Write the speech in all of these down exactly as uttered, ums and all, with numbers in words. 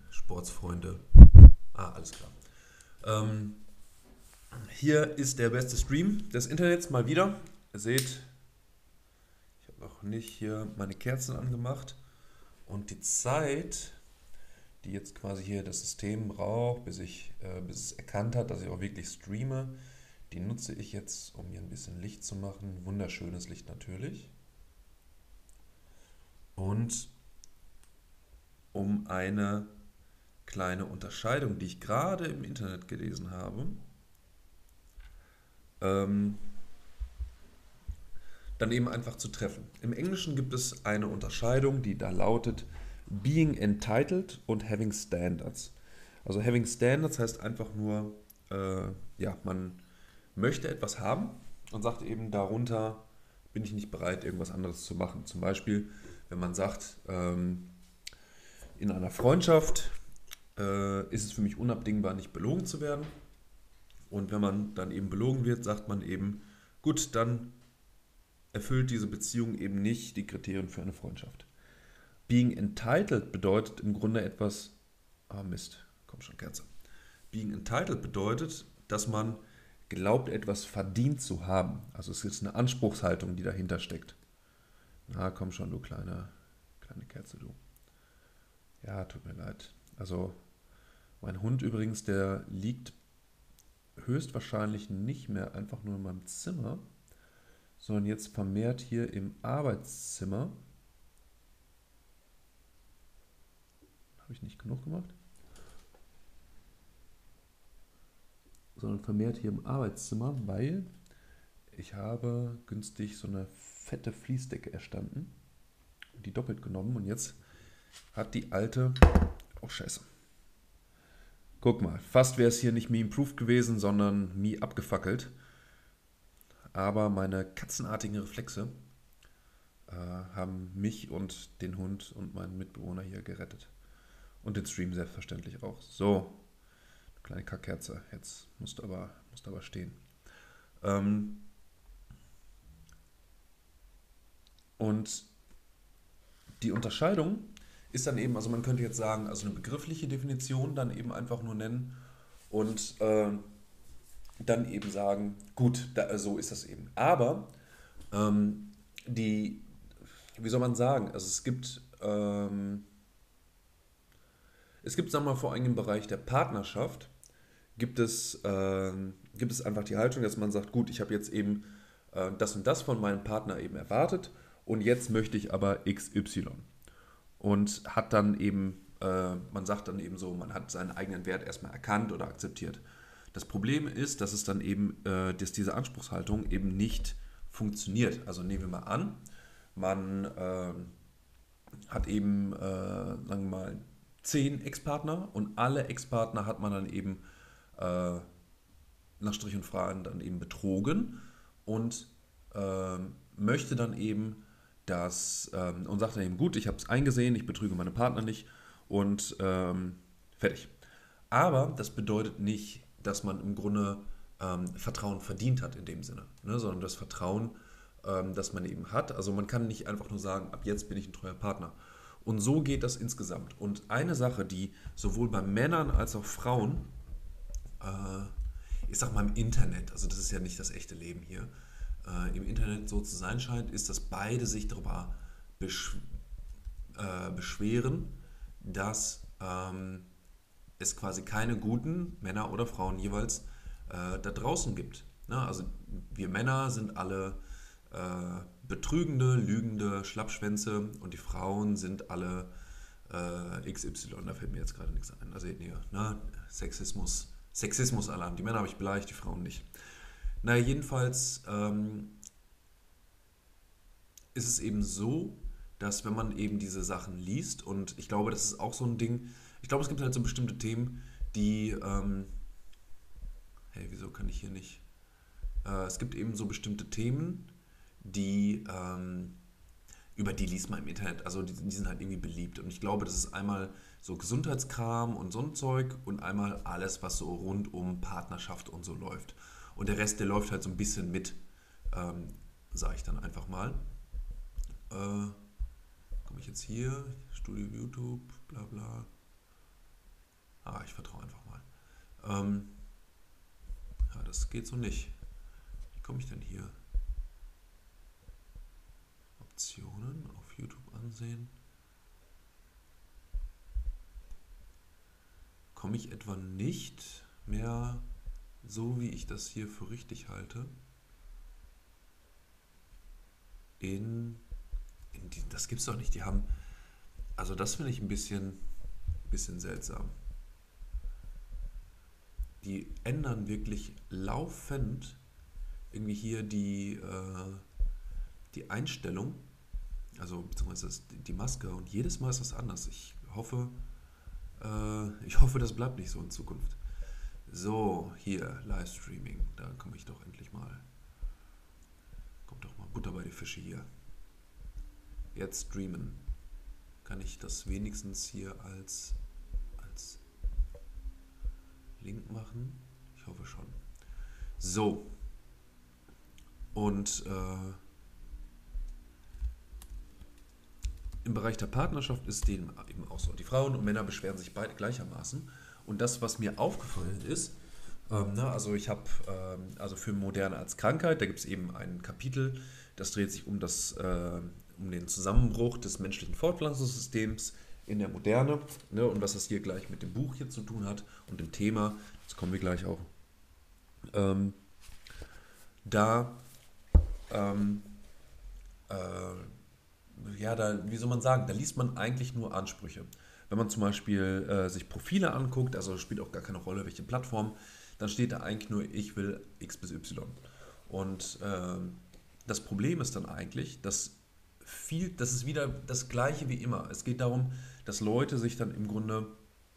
Sportsfreunde. Ah, alles klar. Ähm, hier ist der beste Stream des Internets mal wieder. Ihr seht, ich habe noch nicht hier meine Kerzen angemacht. Und die Zeit, die jetzt quasi hier das System braucht, bis, ich, äh, bis es erkannt hat, dass ich auch wirklich streame, die nutze ich jetzt, um hier ein bisschen Licht zu machen. Wunderschönes Licht natürlich. Und um eine kleine Unterscheidung, die ich gerade im Internet gelesen habe, ähm, dann eben einfach zu treffen. Im Englischen gibt es eine Unterscheidung, die da lautet Being entitled und having standards. Also having standards heißt einfach nur, äh, ja, man möchte etwas haben und sagt eben darunter, bin ich nicht bereit, irgendwas anderes zu machen. Zum Beispiel, wenn man sagt, ähm, in einer Freundschaft äh, ist es für mich unabdingbar, nicht belogen zu werden. Und wenn man dann eben belogen wird, sagt man eben, gut, dann erfüllt diese Beziehung eben nicht die Kriterien für eine Freundschaft. Being entitled bedeutet im Grunde etwas, ah Mist, komm schon, Kerze. Being entitled bedeutet, dass man glaubt, etwas verdient zu haben. Also es ist eine Anspruchshaltung, die dahinter steckt. Na, komm schon, du kleine, kleine Kerze, du. Ja, tut mir leid. Also mein Hund übrigens, der liegt höchstwahrscheinlich nicht mehr einfach nur in meinem Zimmer, sondern jetzt vermehrt hier im Arbeitszimmer. Habe ich nicht genug gemacht? Sondern vermehrt hier im Arbeitszimmer, weil ich habe günstig so eine fette Fließdecke erstanden und die doppelt genommen und jetzt hat die alte, oh scheiße, guck mal, fast wäre es hier nicht Me Improved gewesen, sondern Me abgefackelt, aber meine katzenartigen Reflexe äh, haben mich und den Hund und meinen Mitbewohner hier gerettet und den Stream selbstverständlich auch. So, kleine Kackkerze, jetzt musst du aber, musst du aber stehen. Ähm, und die Unterscheidung ist dann eben, also man könnte jetzt sagen, also eine begriffliche Definition dann eben einfach nur nennen und äh, dann eben sagen, gut, da, so ist das eben. Aber ähm, die, wie soll man sagen, also es gibt, ähm, es gibt, sagen wir mal, vor allem im Bereich der Partnerschaft, gibt es, ähm, gibt es einfach die Haltung, dass man sagt, gut, ich habe jetzt eben äh, das und das von meinem Partner eben erwartet und jetzt möchte ich aber X Y. Und hat dann eben, äh, man sagt dann eben so, man hat seinen eigenen Wert erstmal erkannt oder akzeptiert. Das Problem ist, dass es dann eben, äh, dass diese Anspruchshaltung eben nicht funktioniert. Also nehmen wir mal an, man äh, hat eben, äh, sagen wir mal, zehn Ex-Partner und alle Ex-Partner hat man dann eben äh, nach Strich und Faden dann eben betrogen und äh, möchte dann eben das ähm, und sagt dann eben, gut, ich habe es eingesehen, ich betrüge meine Partner nicht und ähm, fertig. Aber das bedeutet nicht, dass man im Grunde ähm, Vertrauen verdient hat in dem Sinne, ne? Sondern das Vertrauen, ähm, das man eben hat. Also man kann nicht einfach nur sagen, ab jetzt bin ich ein treuer Partner. Und so geht das insgesamt. Und eine Sache, die sowohl bei Männern als auch Frauen, äh, ich sag mal im Internet, also das ist ja nicht das echte Leben hier, äh, im Internet so zu sein scheint, ist, dass beide sich darüber besch äh, beschweren, dass ähm, es quasi keine guten Männer oder Frauen jeweils äh, da draußen gibt. Ne? Also wir Männer sind alle äh, betrügende, lügende Schlappschwänze und die Frauen sind alle äh, X Y. Da fällt mir jetzt gerade nichts ein. Da seht ihr, ne? Sexismus, Sexismus-Alarm. Die Männer habe ich beleidigt, die Frauen nicht. Naja, jedenfalls ähm, ist es eben so, dass wenn man eben diese Sachen liest, und ich glaube, das ist auch so ein Ding, ich glaube, es gibt halt so bestimmte Themen, die, ähm, hey, wieso kann ich hier nicht? Äh, es gibt eben so bestimmte Themen, die, ähm, über die liest man im Internet, also die, die sind halt irgendwie beliebt. Und ich glaube, das ist einmal so Gesundheitskram und so ein Zeug und einmal alles, was so rund um Partnerschaft und so läuft. Und der Rest, der läuft halt so ein bisschen mit, ähm, sage ich dann einfach mal. Äh, komme ich jetzt hier, Studio YouTube, bla bla. Ähm, ja, das geht so nicht. Wie komme ich denn hier? Optionen auf YouTube ansehen. Komme ich etwa nicht mehr so, wie ich das hier für richtig halte, in, in die, das gibt's doch nicht. Die haben, also das finde ich ein bisschen, bisschen seltsam. Die ändern wirklich laufend irgendwie hier die, äh, die Einstellung, also beziehungsweise das, die Maske und jedes Mal ist das anders. Ich hoffe, äh, ich hoffe, das bleibt nicht so in Zukunft. So, hier, Livestreaming, da komme ich doch endlich mal. Kommt doch mal Butter bei die Fische hier. Jetzt streamen. Kann ich das wenigstens hier als, als Link machen? Ich hoffe schon. So. Und äh, im Bereich der Partnerschaft ist dem eben auch so. Die Frauen und Männer beschweren sich beide gleichermaßen. Und das, was mir aufgefallen ist, ähm, na, also ich habe, ähm, also für Moderne als Krankheit, da gibt es eben ein Kapitel, das dreht sich um, das, äh, um den Zusammenbruch des menschlichen Fortpflanzungssystems in der Moderne, ne, und was das hier gleich mit dem Buch hier zu tun hat und dem Thema, das kommen wir gleich auch. Ähm, da, ähm, äh, ja, da, wie soll man sagen, da liest man eigentlich nur Ansprüche. Wenn man zum Beispiel äh, sich Profile anguckt, also spielt auch gar keine Rolle, welche Plattform, dann steht da eigentlich nur, ich will X bis Y. Und äh, das Problem ist dann eigentlich, dass viel, das ist wieder das Gleiche wie immer. Es geht darum, dass Leute sich dann im Grunde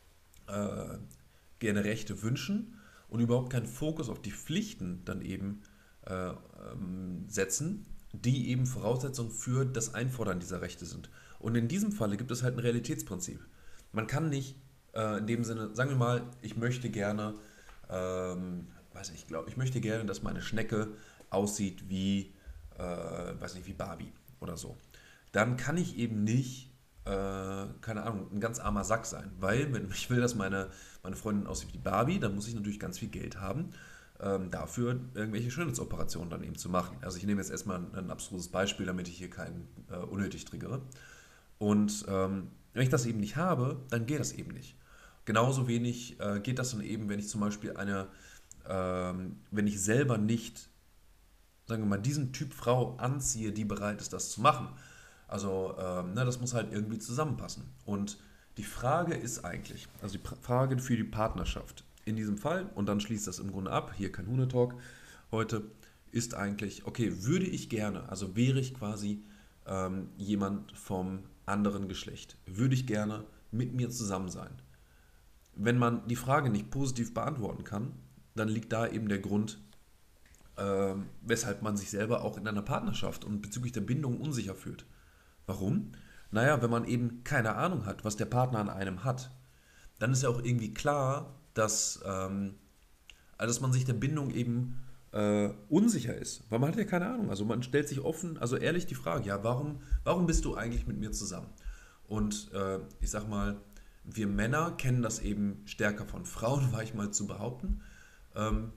äh, gerne Rechte wünschen und überhaupt keinen Fokus auf die Pflichten dann eben äh, ähm, setzen, die eben Voraussetzung für das Einfordern dieser Rechte sind. Und in diesem Falle gibt es halt ein Realitätsprinzip. Man kann nicht äh, in dem Sinne, sagen wir mal, ich möchte gerne, ähm, weiß nicht, ich glaube, ich möchte gerne, dass meine Schnecke aussieht wie, äh, weiß nicht, wie Barbie oder so. Dann kann ich eben nicht, äh, keine Ahnung, ein ganz armer Sack sein, weil wenn ich will, dass meine, meine Freundin aussieht wie Barbie, dann muss ich natürlich ganz viel Geld haben, ähm, dafür irgendwelche Schönheitsoperationen dann eben zu machen. Also ich nehme jetzt erstmal ein, ein abstruses Beispiel, damit ich hier keinen äh, unnötig triggere. Und ähm, wenn ich das eben nicht habe, dann geht das eben nicht. Genauso wenig äh, geht das dann eben, wenn ich zum Beispiel eine, ähm, wenn ich selber nicht, sagen wir mal, diesen Typ Frau anziehe, die bereit ist, das zu machen. Also, ähm, ne, das muss halt irgendwie zusammenpassen. Und die Frage ist eigentlich, also die Frage für die Partnerschaft in diesem Fall, und dann schließt das im Grunde ab, hier kein Hundetalk heute, ist eigentlich, okay, würde ich gerne, also wäre ich quasi ähm, jemand vom anderen Geschlecht, würde ich gerne mit mir zusammen sein. Wenn man die Frage nicht positiv beantworten kann, dann liegt da eben der Grund, äh, weshalb man sich selber auch in einer Partnerschaft und bezüglich der Bindung unsicher fühlt. Warum? Naja, wenn man eben keine Ahnung hat, was der Partner an einem hat, dann ist ja auch irgendwie klar, dass, ähm, also dass man sich der Bindung eben äh, unsicher ist, weil man hat ja keine Ahnung. Also man stellt sich offen, also ehrlich die Frage, ja, warum, warum bist du eigentlich mit mir zusammen? Und äh, ich sag mal, wir Männer kennen das eben stärker von Frauen, war ich mal zu behaupten. Ähm,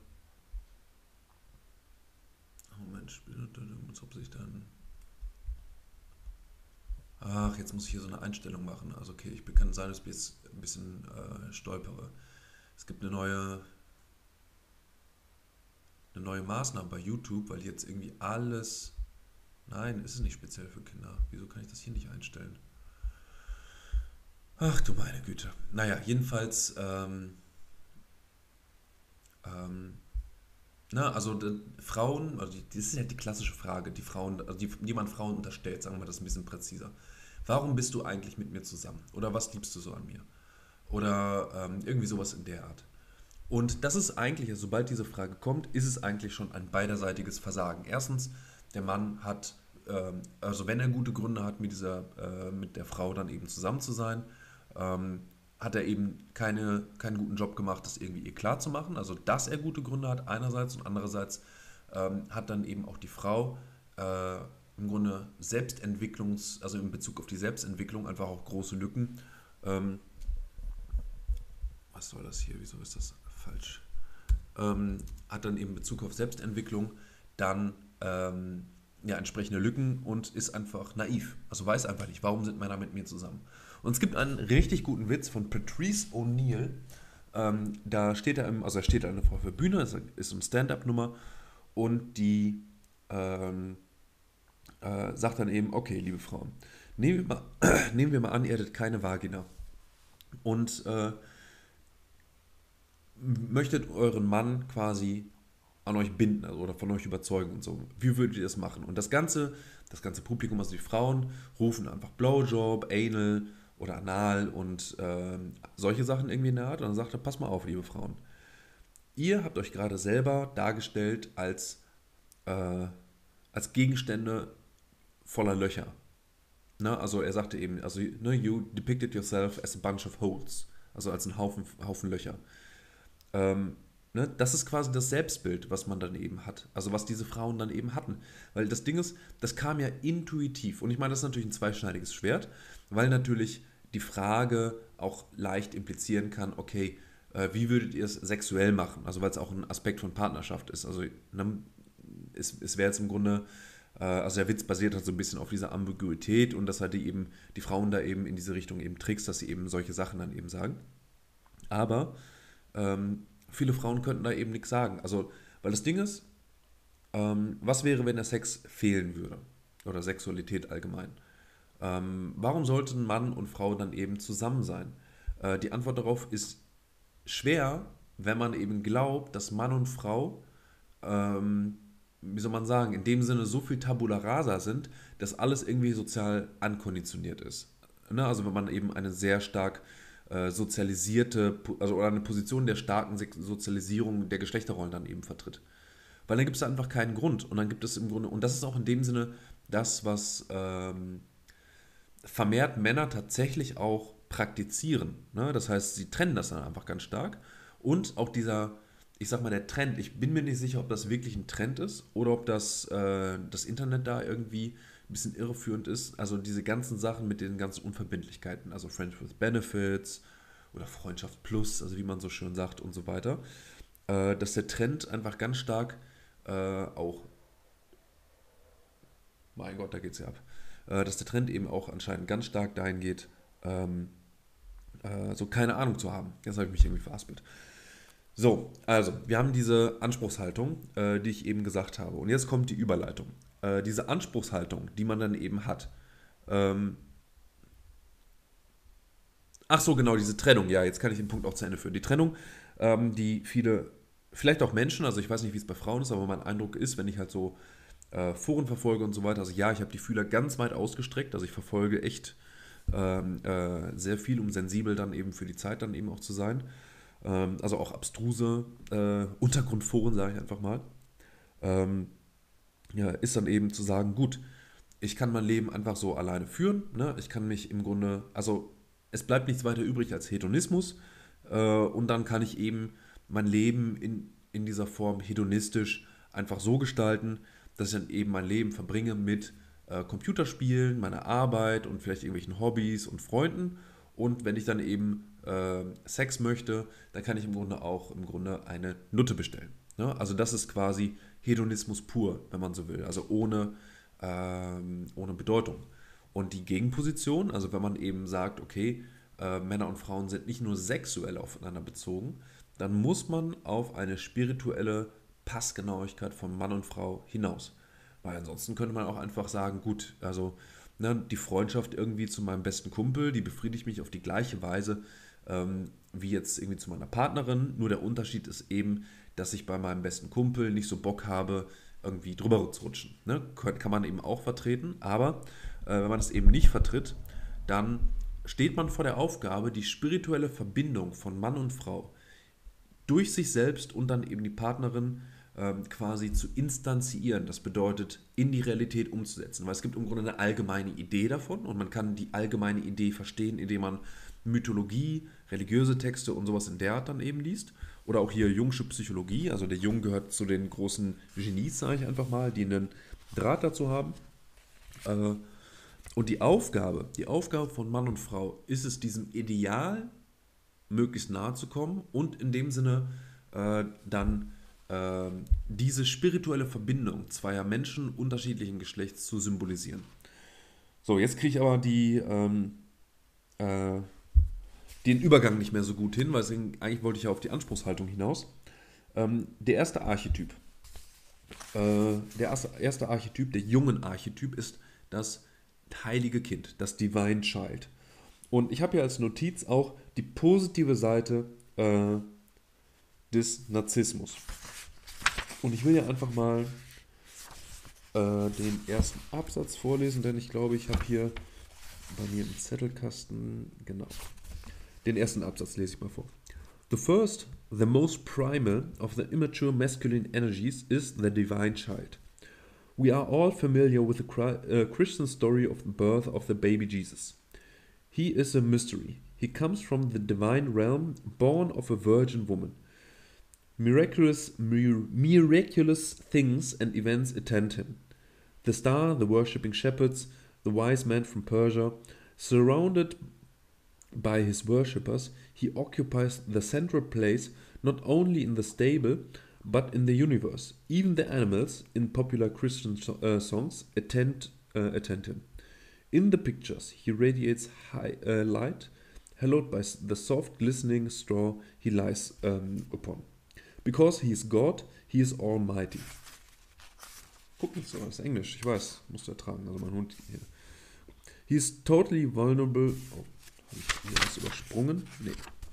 Moment, als ob sich dann. Ach, jetzt muss ich hier so eine Einstellung machen. Also okay, ich kann sein, dass ich jetzt ein bisschen äh, stolpere. Es gibt eine neue, eine neue Maßnahme bei YouTube, weil jetzt irgendwie alles. Nein, ist es nicht speziell für Kinder. Wieso kann ich das hier nicht einstellen? Ach du meine Güte. Naja, jedenfalls, ähm, ähm, na, also die Frauen, also die, das ist ja die klassische Frage, die Frauen, also die, die man Frauen unterstellt, sagen wir das ein bisschen präziser. Warum bist du eigentlich mit mir zusammen? Oder was liebst du so an mir? Oder ähm, irgendwie sowas in der Art. Und das ist eigentlich, also sobald diese Frage kommt, ist es eigentlich schon ein beiderseitiges Versagen. Erstens, der Mann hat, ähm, also wenn er gute Gründe hat, mit dieser, äh, mit der Frau dann eben zusammen zu sein, ähm, hat er eben keine, keinen guten Job gemacht, das irgendwie ihr klar zu machen. Also, dass er gute Gründe hat, einerseits, und andererseits ähm, hat dann eben auch die Frau äh, im Grunde Selbstentwicklungs-, also in Bezug auf die Selbstentwicklung einfach auch große Lücken. Ähm, was was soll das hier, wieso ist das falsch? Ähm, hat dann eben Bezug auf Selbstentwicklung, dann ähm, ja, entsprechende Lücken und ist einfach naiv. Also weiß einfach nicht, warum sind Männer mit mir zusammen. Und es gibt einen richtig guten Witz von Patrice O'Neill. Ähm, da steht er, im, also da steht eine Frau auf der Bühne, das ist eine Stand-up-Nummer und die ähm, äh, sagt dann eben, okay, liebe Frauen, nehmen wir mal, nehmen wir mal an, ihr hättet keine Vagina und äh, möchtet euren Mann quasi an euch binden, also oder von euch überzeugen und so. Wie würdet ihr das machen? Und das ganze, das ganze Publikum, also die Frauen, rufen einfach Blowjob, Anal oder Anal und äh, solche Sachen irgendwie in der Art. Und dann sagt er, pass mal auf, liebe Frauen. Ihr habt euch gerade selber dargestellt als, äh, als Gegenstände voller Löcher. Ne? Also er sagte eben, also ne, you depicted yourself as a bunch of holes. Also als ein Haufen, Haufen Löcher. Ähm, ne, das ist quasi das Selbstbild, was man dann eben hat. Also was diese Frauen dann eben hatten. Weil das Ding ist, das kam ja intuitiv. Und ich meine, das ist natürlich ein zweischneidiges Schwert, weil natürlich die Frage auch leicht implizieren kann, okay, äh, wie würdet ihr es sexuell machen? Also weil es auch ein Aspekt von Partnerschaft ist. Also ne, es, es wäre jetzt im Grunde, äh, also der Witz basiert halt so ein bisschen auf dieser Ambiguität und dass halt die eben, die Frauen da eben in diese Richtung eben trickst, dass sie eben solche Sachen dann eben sagen. Aber ähm, viele Frauen könnten da eben nichts sagen. Also, weil das Ding ist, ähm, was wäre, wenn der Sex fehlen würde? Oder Sexualität allgemein? Ähm, warum sollten Mann und Frau dann eben zusammen sein? Äh, die Antwort darauf ist schwer, wenn man eben glaubt, dass Mann und Frau, ähm, wie soll man sagen, in dem Sinne so viel Tabula rasa sind, dass alles irgendwie sozial ankonditioniert ist. Ne? Also wenn man eben eine sehr stark äh, sozialisierte, also oder eine Position der starken Sozialisierung der Geschlechterrollen dann eben vertritt. Weil dann gibt es da einfach keinen Grund. Und dann gibt es im Grunde, und das ist auch in dem Sinne das, was ähm, vermehrt Männer tatsächlich auch praktizieren. Ne? Das heißt, sie trennen das dann einfach ganz stark. Und auch dieser, ich sag mal, der Trend, ich bin mir nicht sicher, ob das wirklich ein Trend ist oder ob das, äh, das Internet da irgendwie ein bisschen irreführend ist. Also diese ganzen Sachen mit den ganzen Unverbindlichkeiten, also Friends with Benefits oder Freundschaft Plus, also wie man so schön sagt und so weiter, äh, dass der Trend einfach ganz stark äh, auch, mein Gott, da geht's ja ab, äh, dass der Trend eben auch anscheinend ganz stark dahin geht, ähm, äh, so keine Ahnung zu haben. Jetzt habe ich mich irgendwie verhaspelt. So, also, wir haben diese Anspruchshaltung, äh, die ich eben gesagt habe. Und jetzt kommt die Überleitung. Äh, diese Anspruchshaltung, die man dann eben hat. Ähm, ach so, genau, diese Trennung. Ja, jetzt kann ich den Punkt auch zu Ende führen. Die Trennung, ähm, die viele, vielleicht auch Menschen, also ich weiß nicht, wie es bei Frauen ist, aber mein Eindruck ist, wenn ich halt so äh, Foren verfolge und so weiter, also ja, ich habe die Fühler ganz weit ausgestreckt, also ich verfolge echt ähm, äh, sehr viel, um sensibel dann eben für die Zeit dann eben auch zu sein. Ähm, also auch abstruse äh, Untergrundforen, sage ich einfach mal. Ähm, ja, ist dann eben zu sagen, gut, ich kann mein Leben einfach so alleine führen. Ne? Ich kann mich im Grunde, also es bleibt nichts weiter übrig als Hedonismus. Äh, und dann kann ich eben mein Leben in, in dieser Form hedonistisch einfach so gestalten, dass ich dann eben mein Leben verbringe mit äh, Computerspielen, meiner Arbeit und vielleicht irgendwelchen Hobbys und Freunden. Und wenn ich dann eben äh, Sex möchte, dann kann ich im Grunde auch im Grunde eine Nutte bestellen. Ne? Also das ist quasi Hedonismus pur, wenn man so will. Also ohne, ähm, ohne Bedeutung. Und die Gegenposition, also wenn man eben sagt, okay, äh, Männer und Frauen sind nicht nur sexuell aufeinander bezogen, dann muss man auf eine spirituelle Passgenauigkeit von Mann und Frau hinaus. Weil ansonsten könnte man auch einfach sagen, gut, also ne, die Freundschaft irgendwie zu meinem besten Kumpel, die befriedigt mich auf die gleiche Weise ähm, wie jetzt irgendwie zu meiner Partnerin. Nur der Unterschied ist eben, dass ich bei meinem besten Kumpel nicht so Bock habe, irgendwie drüber zu rutschen. Ne? Kann man eben auch vertreten, aber äh, wenn man das eben nicht vertritt, dann steht man vor der Aufgabe, die spirituelle Verbindung von Mann und Frau durch sich selbst und dann eben die Partnerin ähm, quasi zu instanzieren. Das bedeutet, in die Realität umzusetzen. Weil es gibt im Grunde eine allgemeine Idee davon und man kann die allgemeine Idee verstehen, indem man Mythologie, religiöse Texte und sowas in der Art dann eben liest. Oder auch hier Jungsche Psychologie. Also der Jung gehört zu den großen Genies, sage ich einfach mal, die einen Draht dazu haben. Äh, und die Aufgabe, die Aufgabe von Mann und Frau ist es, diesem Ideal möglichst nahe zu kommen und in dem Sinne äh, dann äh, diese spirituelle Verbindung zweier Menschen unterschiedlichen Geschlechts zu symbolisieren. So, jetzt kriege ich aber die, ähm, äh, den Übergang nicht mehr so gut hin, weil deswegen, eigentlich wollte ich ja auf die Anspruchshaltung hinaus. Ähm, der erste Archetyp, äh, der erste, erste Archetyp, der jungen Archetyp ist das heilige Kind, das Divine Child. Und ich habe hier als Notiz auch die positive Seite äh, des Narzissmus. Und ich will ja einfach mal äh, den ersten Absatz vorlesen, denn ich glaube, ich habe hier bei mir im Zettelkasten, genau, den ersten Absatz lese ich mal vor. The first, the most primal of the immature masculine energies is the divine child. We are all familiar with the uh, Christian story of the birth of the baby Jesus. He is a mystery. He comes from the divine realm, born of a virgin woman. Miraculous, mir- miraculous things and events attend him. The star, the worshipping shepherds, the wise men from Persia, surrounded by his worshippers, he occupies the central place not only in the stable but in the universe. Even the animals in popular Christian so- uh, songs attend, uh, attend him. In the pictures, he radiates high, uh, light, hallowed by the soft, glistening straw he lies um, upon. Because he is God, he is almighty. Guck nicht so, das ist Englisch, ich weiß, musst du ertragen, also mein Hund hier. He is totally vulnerable. Oh, habe ich hier was übersprungen? Nee.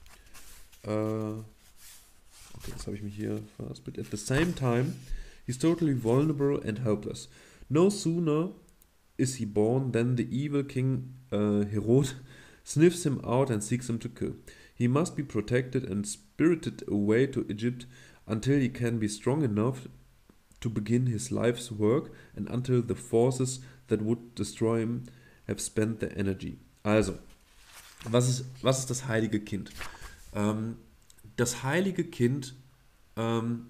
Äh, okay, das habe ich mich hier verhaspelt. At the same time, he is totally vulnerable and helpless. No sooner is he born than the evil king uh, Herod sniffs him out and seeks him to kill. He must be protected and spirited away to Egypt until he can be strong enough to begin his life's work and until the forces that would destroy him have spent their energy. Also, was ist, was ist das heilige Kind? Ähm, das heilige Kind, ähm,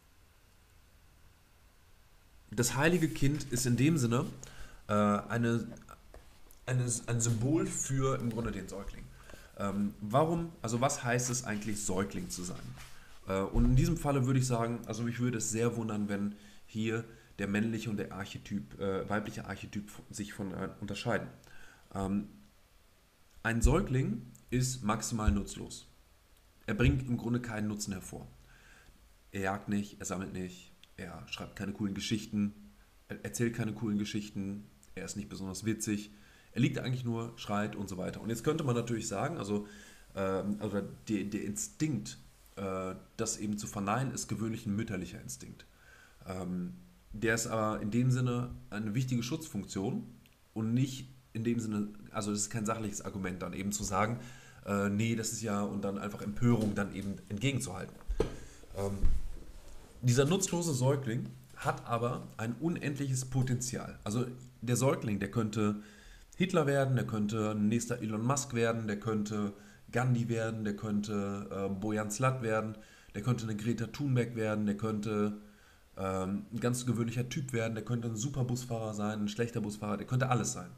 das heilige Kind ist in dem Sinne äh, eine, eine, ein Symbol für im Grunde den Säugling. Ähm, warum, also was heißt es eigentlich, Säugling zu sein? Äh, und in diesem Falle würde ich sagen, also mich würde es sehr wundern, wenn hier der männliche und der Archetyp, äh, weibliche Archetyp sich von äh, unterscheiden. Ähm, ein Säugling ist maximal nutzlos. Er bringt im Grunde keinen Nutzen hervor. Er jagt nicht, er sammelt nicht, er schreibt keine coolen Geschichten, er erzählt keine coolen Geschichten, er ist nicht besonders witzig, er liegt eigentlich nur, schreit und so weiter. Und jetzt könnte man natürlich sagen, also, ähm, also der, der Instinkt, äh, das eben zu verneinen, ist gewöhnlich ein mütterlicher Instinkt. Ähm, der ist aber in dem Sinne eine wichtige Schutzfunktion und nicht in dem Sinne, also das ist kein sachliches Argument dann eben zu sagen, äh, nee, das ist ja, und dann einfach Empörung dann eben entgegenzuhalten. Ähm, dieser nutzlose Säugling hat aber ein unendliches Potenzial. Also der Säugling, der könnte Hitler werden, der könnte ein nächster Elon Musk werden, der könnte Gandhi werden, der könnte äh, Bojan Slat werden, der könnte eine Greta Thunberg werden, der könnte ähm, ein ganz gewöhnlicher Typ werden, der könnte ein super Busfahrer sein, ein schlechter Busfahrer, der könnte alles sein.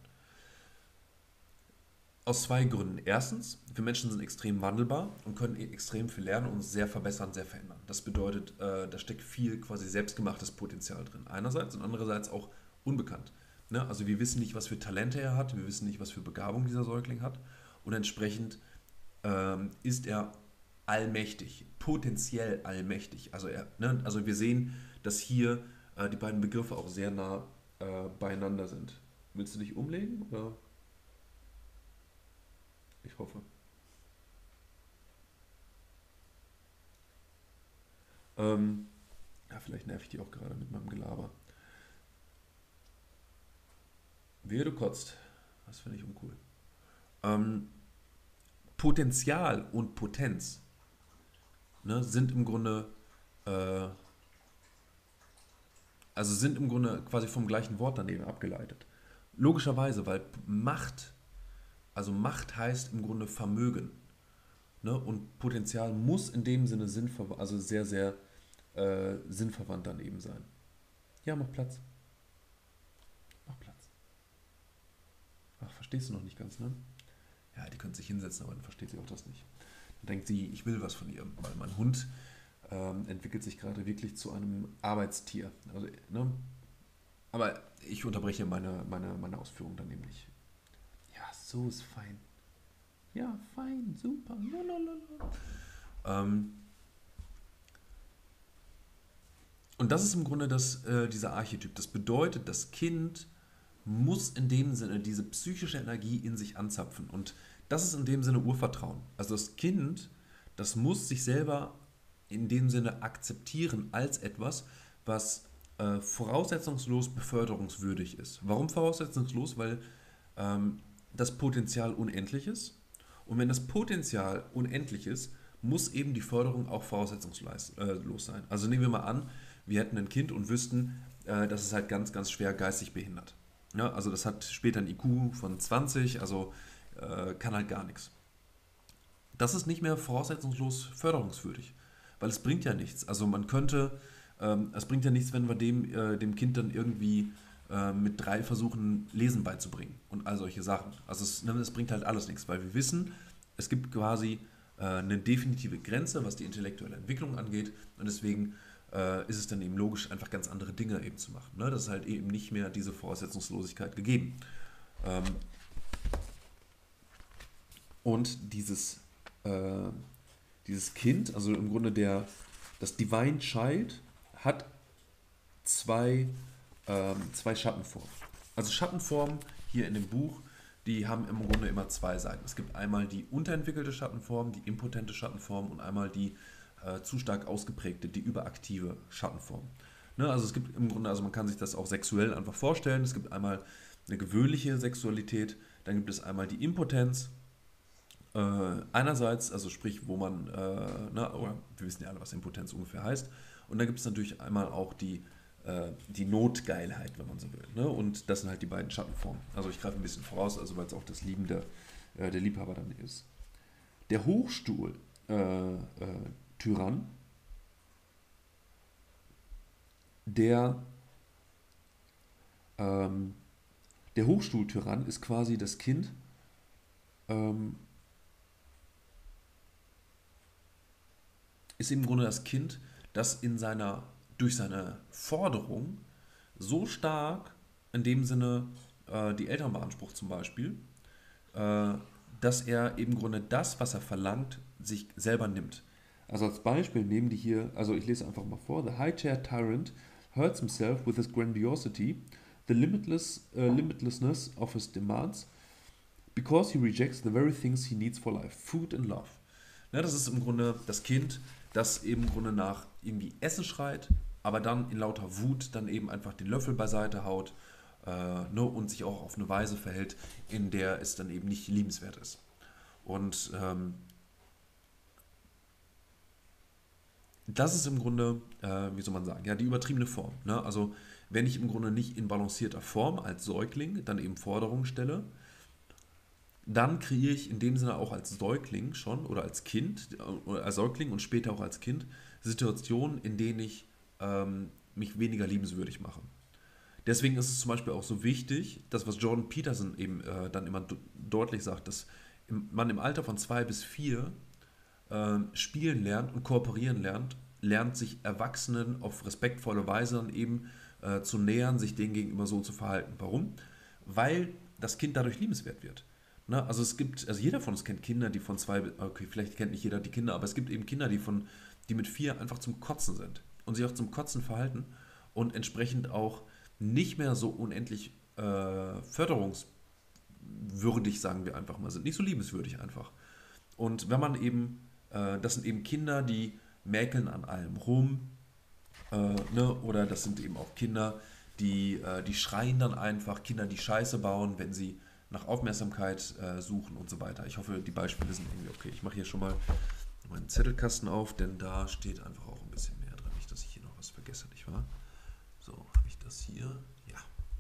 Aus zwei Gründen. Erstens, wir Menschen sind extrem wandelbar und können extrem viel lernen und uns sehr verbessern, sehr verändern. Das bedeutet, äh, da steckt viel quasi selbstgemachtes Potenzial drin. Einerseits und andererseits auch unbekannt. Ne? Also wir wissen nicht, was für Talente er hat, wir wissen nicht, was für Begabung dieser Säugling hat und entsprechend ähm, ist er allmächtig, potenziell allmächtig. Also, er, ne? Also wir sehen, dass hier äh, die beiden Begriffe auch sehr nah äh, beieinander sind. Willst du dich umlegen oder? Ich hoffe. Ähm, ja, vielleicht nerv ich die auch gerade mit meinem Gelaber. Wehe, du kotzt. Das finde ich uncool. Ähm, Potenzial und Potenz, ne, sind im Grunde, äh, also sind im Grunde quasi vom gleichen Wort daneben abgeleitet. Logischerweise, weil Macht, also Macht heißt im Grunde Vermögen. Ne? Und Potenzial muss in dem Sinne sinnverwandt, also sehr, sehr äh, sinnverwandt dann eben sein. Ja, mach Platz. Mach Platz. Ach, verstehst du noch nicht ganz, ne? Ja, die könnte sich hinsetzen, aber dann versteht sie auch das nicht. denkt sie, ich will was von ihr, weil mein Hund ähm, entwickelt sich gerade wirklich zu einem Arbeitstier. Also, ne? Aber ich unterbreche meine, meine, meine Ausführungen dann eben nicht. Ja, so ist fein. Ja, fein, super. Lalalala. Ähm, und das ist im Grunde das, äh, dieser Archetyp. Das bedeutet, das Kind muss in dem Sinne diese psychische Energie in sich anzapfen. Und das ist in dem Sinne Urvertrauen. Also das Kind, das muss sich selber in dem Sinne akzeptieren als etwas, was äh, voraussetzungslos beförderungswürdig ist. Warum voraussetzungslos? Weil ähm, das Potenzial unendlich ist. Und wenn das Potenzial unendlich ist, muss eben die Förderung auch voraussetzungslos äh, sein. Also nehmen wir mal an, wir hätten ein Kind und wüssten, äh, das ist halt ganz, ganz schwer geistig behindert. Ja, also das hat später ein I Q von zwanzig, also äh, kann halt gar nichts. Das ist nicht mehr voraussetzungslos förderungswürdig, weil es bringt ja nichts. Also man könnte, ähm, es bringt ja nichts, wenn wir dem, äh, dem Kind dann irgendwie äh, mit drei Versuchen Lesen beizubringen und all solche Sachen. Also es, ne, es bringt halt alles nichts, weil wir wissen, es gibt quasi äh, eine definitive Grenze, was die intellektuelle Entwicklung angeht und deswegen äh, ist es dann eben logisch, einfach ganz andere Dinge eben zu machen. Ne? Das ist halt eben nicht mehr diese Voraussetzungslosigkeit gegeben. Ähm, und dieses, äh, dieses Kind, also im Grunde der, das Divine Child, hat zwei, ähm, zwei Schattenformen. Also Schattenformen hier in dem Buch, die haben im Grunde immer zwei Seiten. Es gibt einmal die unterentwickelte Schattenform, die impotente Schattenform und einmal die äh, zu stark ausgeprägte, die überaktive Schattenform. Ne, also es gibt im Grunde, also man kann sich das auch sexuell einfach vorstellen. Es gibt einmal eine gewöhnliche Sexualität, dann gibt es einmal die Impotenz. Äh, einerseits, also sprich, wo man, äh, na, oder wir wissen ja alle, was Impotenz ungefähr heißt. Und dann gibt es natürlich einmal auch die, äh, die Notgeilheit, wenn man so will. Ne? Und das sind halt die beiden Schattenformen. Also ich greife ein bisschen voraus, also weil es auch das Lieben der, äh, der Liebhaber dann ist. Der Hochstuhl äh, äh, Tyrann, der, ähm, der Hochstuhltyrann ist quasi das Kind, ähm, ist im Grunde das Kind, das in seiner, durch seine Forderung so stark, in dem Sinne äh, die Eltern beansprucht zum Beispiel, äh, dass er im Grunde das, was er verlangt, sich selber nimmt. Also als Beispiel nehmen die hier, also ich lese einfach mal vor: The high-chair tyrant hurts himself with his grandiosity, the limitless, uh, limitlessness of his demands, because he rejects the very things he needs for life, food and love. Ne, das ist im Grunde das Kind, das eben im Grunde nach irgendwie Essen schreit, aber dann in lauter Wut dann eben einfach den Löffel beiseite haut äh, ne, und sich auch auf eine Weise verhält, in der es dann eben nicht liebenswert ist. Und ähm, das ist im Grunde, äh, wie soll man sagen, ja, die übertriebene Form. Ne? Also wenn ich im Grunde nicht in balancierter Form als Säugling dann eben Forderungen stelle, dann kreiere ich in dem Sinne auch als Säugling schon oder als Kind, oder als Säugling und später auch als Kind Situationen, in denen ich ähm, mich weniger liebenswürdig mache. Deswegen ist es zum Beispiel auch so wichtig, das, was Jordan Peterson eben äh, dann immer d- deutlich sagt, dass im, man im Alter von zwei bis vier äh, spielen lernt und kooperieren lernt, lernt sich Erwachsenen auf respektvolle Weise dann eben äh, zu nähern, sich denen gegenüber so zu verhalten. Warum? Weil das Kind dadurch liebenswert wird. Ne? Also es gibt, also jeder von uns kennt Kinder, die von zwei, okay, vielleicht kennt nicht jeder die Kinder, aber es gibt eben Kinder, die von, die mit vier einfach zum Kotzen sind und sich auch zum Kotzen verhalten und entsprechend auch nicht mehr so unendlich äh, förderungswürdig, sagen wir einfach mal, sind nicht so liebenswürdig einfach. Und wenn man eben, äh, das sind eben Kinder, die mäkeln an allem rum, äh, ne? Oder das sind eben auch Kinder, die, äh, die schreien dann einfach, Kinder, die Scheiße bauen, wenn sie nach Aufmerksamkeit äh, suchen und so weiter. Ich hoffe, die Beispiele sind irgendwie okay. Ich mache hier schon mal meinen Zettelkasten auf, denn da steht einfach auch ein bisschen mehr drin. Nicht, dass ich hier noch was vergesse, nicht wahr? So, habe ich das hier? Ja.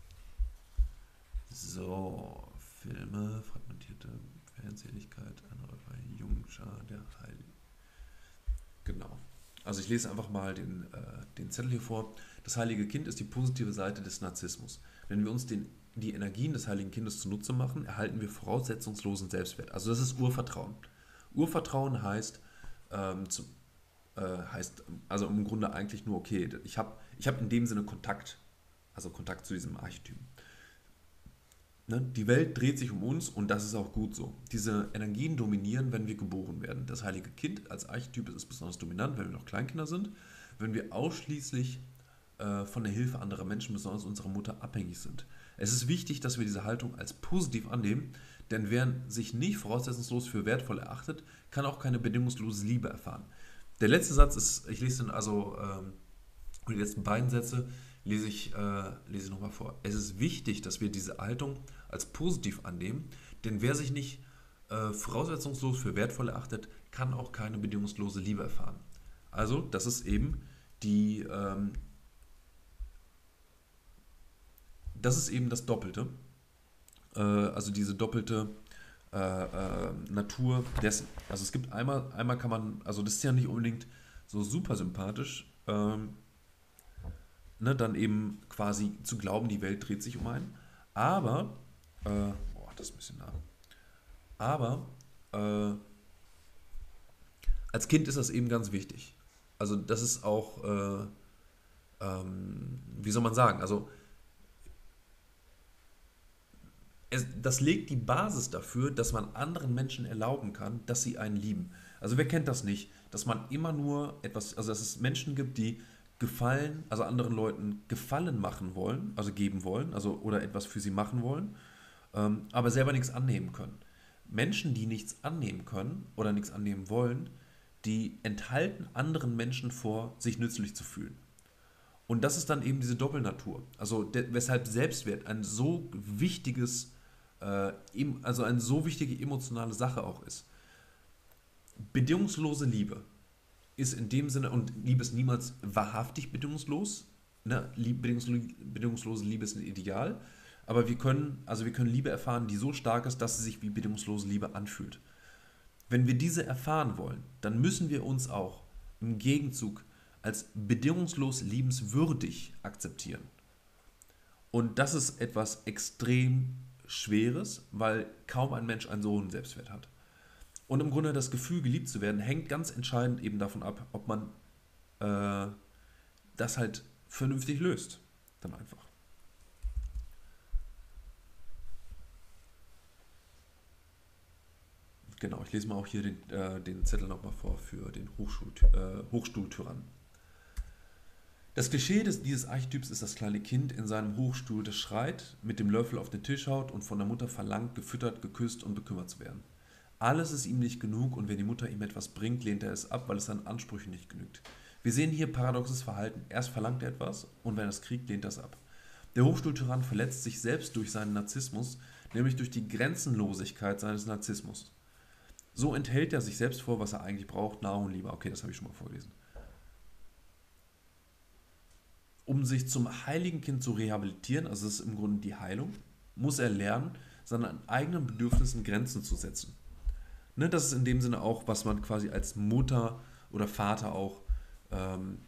So, Filme, fragmentierte Fehlseligkeit, einer bei Jungschar der Heiligen. Genau. Also ich lese einfach mal den, äh, den Zettel hier vor. Das heilige Kind ist die positive Seite des Narzissmus. Wenn wir uns den, die Energien des heiligen Kindes zunutze machen, erhalten wir voraussetzungslosen Selbstwert. Also das ist Urvertrauen. Urvertrauen heißt, ähm, zu, äh, heißt also im Grunde eigentlich nur, okay, ich habe ich hab in dem Sinne Kontakt, also Kontakt zu diesem Archetypen. Ne? Die Welt dreht sich um uns und das ist auch gut so. Diese Energien dominieren, wenn wir geboren werden. Das heilige Kind als Archetyp ist besonders dominant, wenn wir noch Kleinkinder sind. Wenn wir ausschließlich äh, von der Hilfe anderer Menschen, besonders unserer Mutter, abhängig sind. Es ist wichtig, dass wir diese Haltung als positiv annehmen, denn wer sich nicht voraussetzungslos für wertvoll erachtet, kann auch keine bedingungslose Liebe erfahren. Der letzte Satz ist, ich lese den also, ähm, die letzten beiden Sätze lese ich, äh, lese ich nochmal vor. Es ist wichtig, dass wir diese Haltung als positiv annehmen, denn wer sich nicht äh, voraussetzungslos für wertvoll erachtet, kann auch keine bedingungslose Liebe erfahren. Also, das ist eben die, ähm, das ist eben das Doppelte, äh, also diese doppelte äh, äh, Natur dessen. Also es gibt einmal, einmal kann man, also das ist ja nicht unbedingt so super sympathisch, ähm, ne, dann eben quasi zu glauben, die Welt dreht sich um einen. Aber, äh, boah, das ist ein bisschen nah. Aber äh, als Kind ist das eben ganz wichtig. Also das ist auch, äh, ähm, wie soll man sagen, also es, das legt die Basis dafür, dass man anderen Menschen erlauben kann, dass sie einen lieben. Also wer kennt das nicht, dass man immer nur etwas, also dass es Menschen gibt, die Gefallen, also anderen Leuten Gefallen machen wollen, also geben wollen, also oder etwas für sie machen wollen, ähm, aber selber nichts annehmen können. Menschen, die nichts annehmen können oder nichts annehmen wollen, die enthalten anderen Menschen vor, sich nützlich zu fühlen. Und das ist dann eben diese Doppelnatur. Also de, weshalb Selbstwert ein so wichtiges, äh, em- also eine so wichtige emotionale Sache auch ist. Bedingungslose Liebe ist in dem Sinne, und Liebe ist niemals wahrhaftig bedingungslos. Ne? Lieb, bedingungslose, bedingungslose Liebe ist ein Ideal. Aber wir können, also wir können Liebe erfahren, die so stark ist, dass sie sich wie bedingungslose Liebe anfühlt. Wenn wir diese erfahren wollen, dann müssen wir uns auch im Gegenzug als bedingungslos liebenswürdig akzeptieren. Und das ist etwas extrem Schweres, weil kaum ein Mensch einen so hohen Selbstwert hat. Und im Grunde das Gefühl, geliebt zu werden, hängt ganz entscheidend eben davon ab, ob man äh, das halt vernünftig löst. Dann einfach. Genau, ich lese mal auch hier den, äh, den Zettel nochmal vor für den Hochschul, äh, Hochstuhltyrannen. Das Klischee des, dieses Archetyps ist das kleine Kind in seinem Hochstuhl, das schreit, mit dem Löffel auf den Tisch haut und von der Mutter verlangt, gefüttert, geküsst und bekümmert zu werden. Alles ist ihm nicht genug und wenn die Mutter ihm etwas bringt, lehnt er es ab, weil es seinen Ansprüchen nicht genügt. Wir sehen hier paradoxes Verhalten. Erst verlangt er etwas und wenn er es kriegt, lehnt er es ab. Der Hochstuhltyrann verletzt sich selbst durch seinen Narzissmus, nämlich durch die Grenzenlosigkeit seines Narzissmus. So enthält er sich selbst vor, was er eigentlich braucht, Nahrung und Liebe. Okay, das habe ich schon mal vorgelesen. Um sich zum heiligen Kind zu rehabilitieren, also das ist im Grunde die Heilung, muss er lernen, seinen eigenen Bedürfnissen Grenzen zu setzen. Ne, das ist in dem Sinne auch, was man quasi als Mutter oder Vater auch ähm,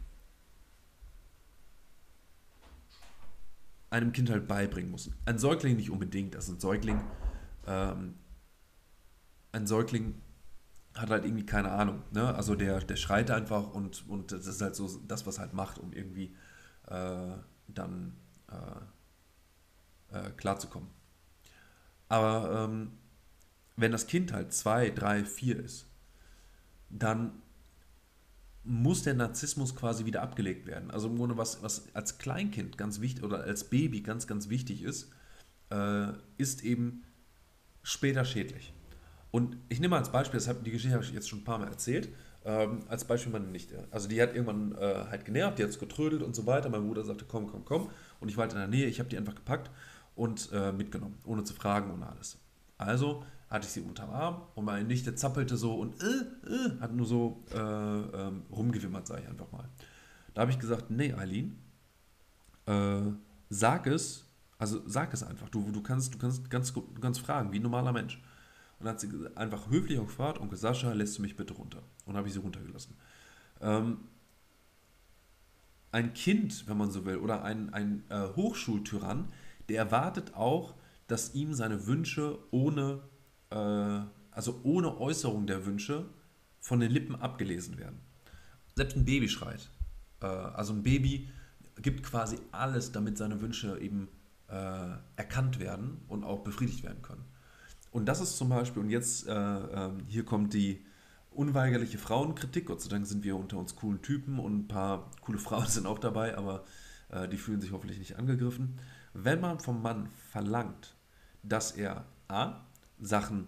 einem Kind halt beibringen muss. Ein Säugling nicht unbedingt, also ein Säugling, ähm, ein Säugling hat halt irgendwie keine Ahnung. Ne? Also der, der schreit einfach und, und das ist halt so das, was er halt macht, um irgendwie äh, dann äh, äh, klarzukommen. Aber ähm, wenn das Kind halt zwei, drei, vier ist, dann muss der Narzissmus quasi wieder abgelegt werden. Also im Grunde, was, was als Kleinkind ganz wichtig oder als Baby ganz, ganz wichtig ist, äh, ist eben später schädlich. Und ich nehme mal als Beispiel, das hab, die Geschichte habe ich jetzt schon ein paar Mal erzählt, ähm, als Beispiel meine Nichte. Also die hat irgendwann äh, halt genervt, die hat es getrödelt und so weiter. Mein Bruder sagte, komm, komm, komm. Und ich war halt in der Nähe, ich habe die einfach gepackt und äh, mitgenommen, ohne zu fragen, ohne alles. Also hatte ich sie unterm Arm und meine Nichte zappelte so und äh, äh, hat nur so äh, ähm, rumgewimmert, sage ich einfach mal. Da habe ich gesagt, nee, Eileen, äh, sag es, also sag es einfach. Du, du kannst, du kannst ganz, du kannst fragen, wie ein normaler Mensch. Und dann hat sie einfach höflich auch gefragt, Onkel Sascha, lässt du mich bitte runter? Und habe ich sie runtergelassen. Ähm, ein Kind, wenn man so will, oder ein, ein äh, Hochschultyrann, der erwartet auch, dass ihm seine Wünsche ohne, äh, also ohne Äußerung der Wünsche, von den Lippen abgelesen werden. Selbst ein Baby schreit. Äh, also ein Baby gibt quasi alles, damit seine Wünsche eben äh, erkannt werden und auch befriedigt werden können. Und das ist zum Beispiel, und jetzt, äh, äh, hier kommt die unweigerliche Frauenkritik. Gott sei Dank sind wir unter uns coolen Typen und ein paar coole Frauen sind auch dabei, aber äh, die fühlen sich hoffentlich nicht angegriffen. Wenn man vom Mann verlangt, dass er A, Sachen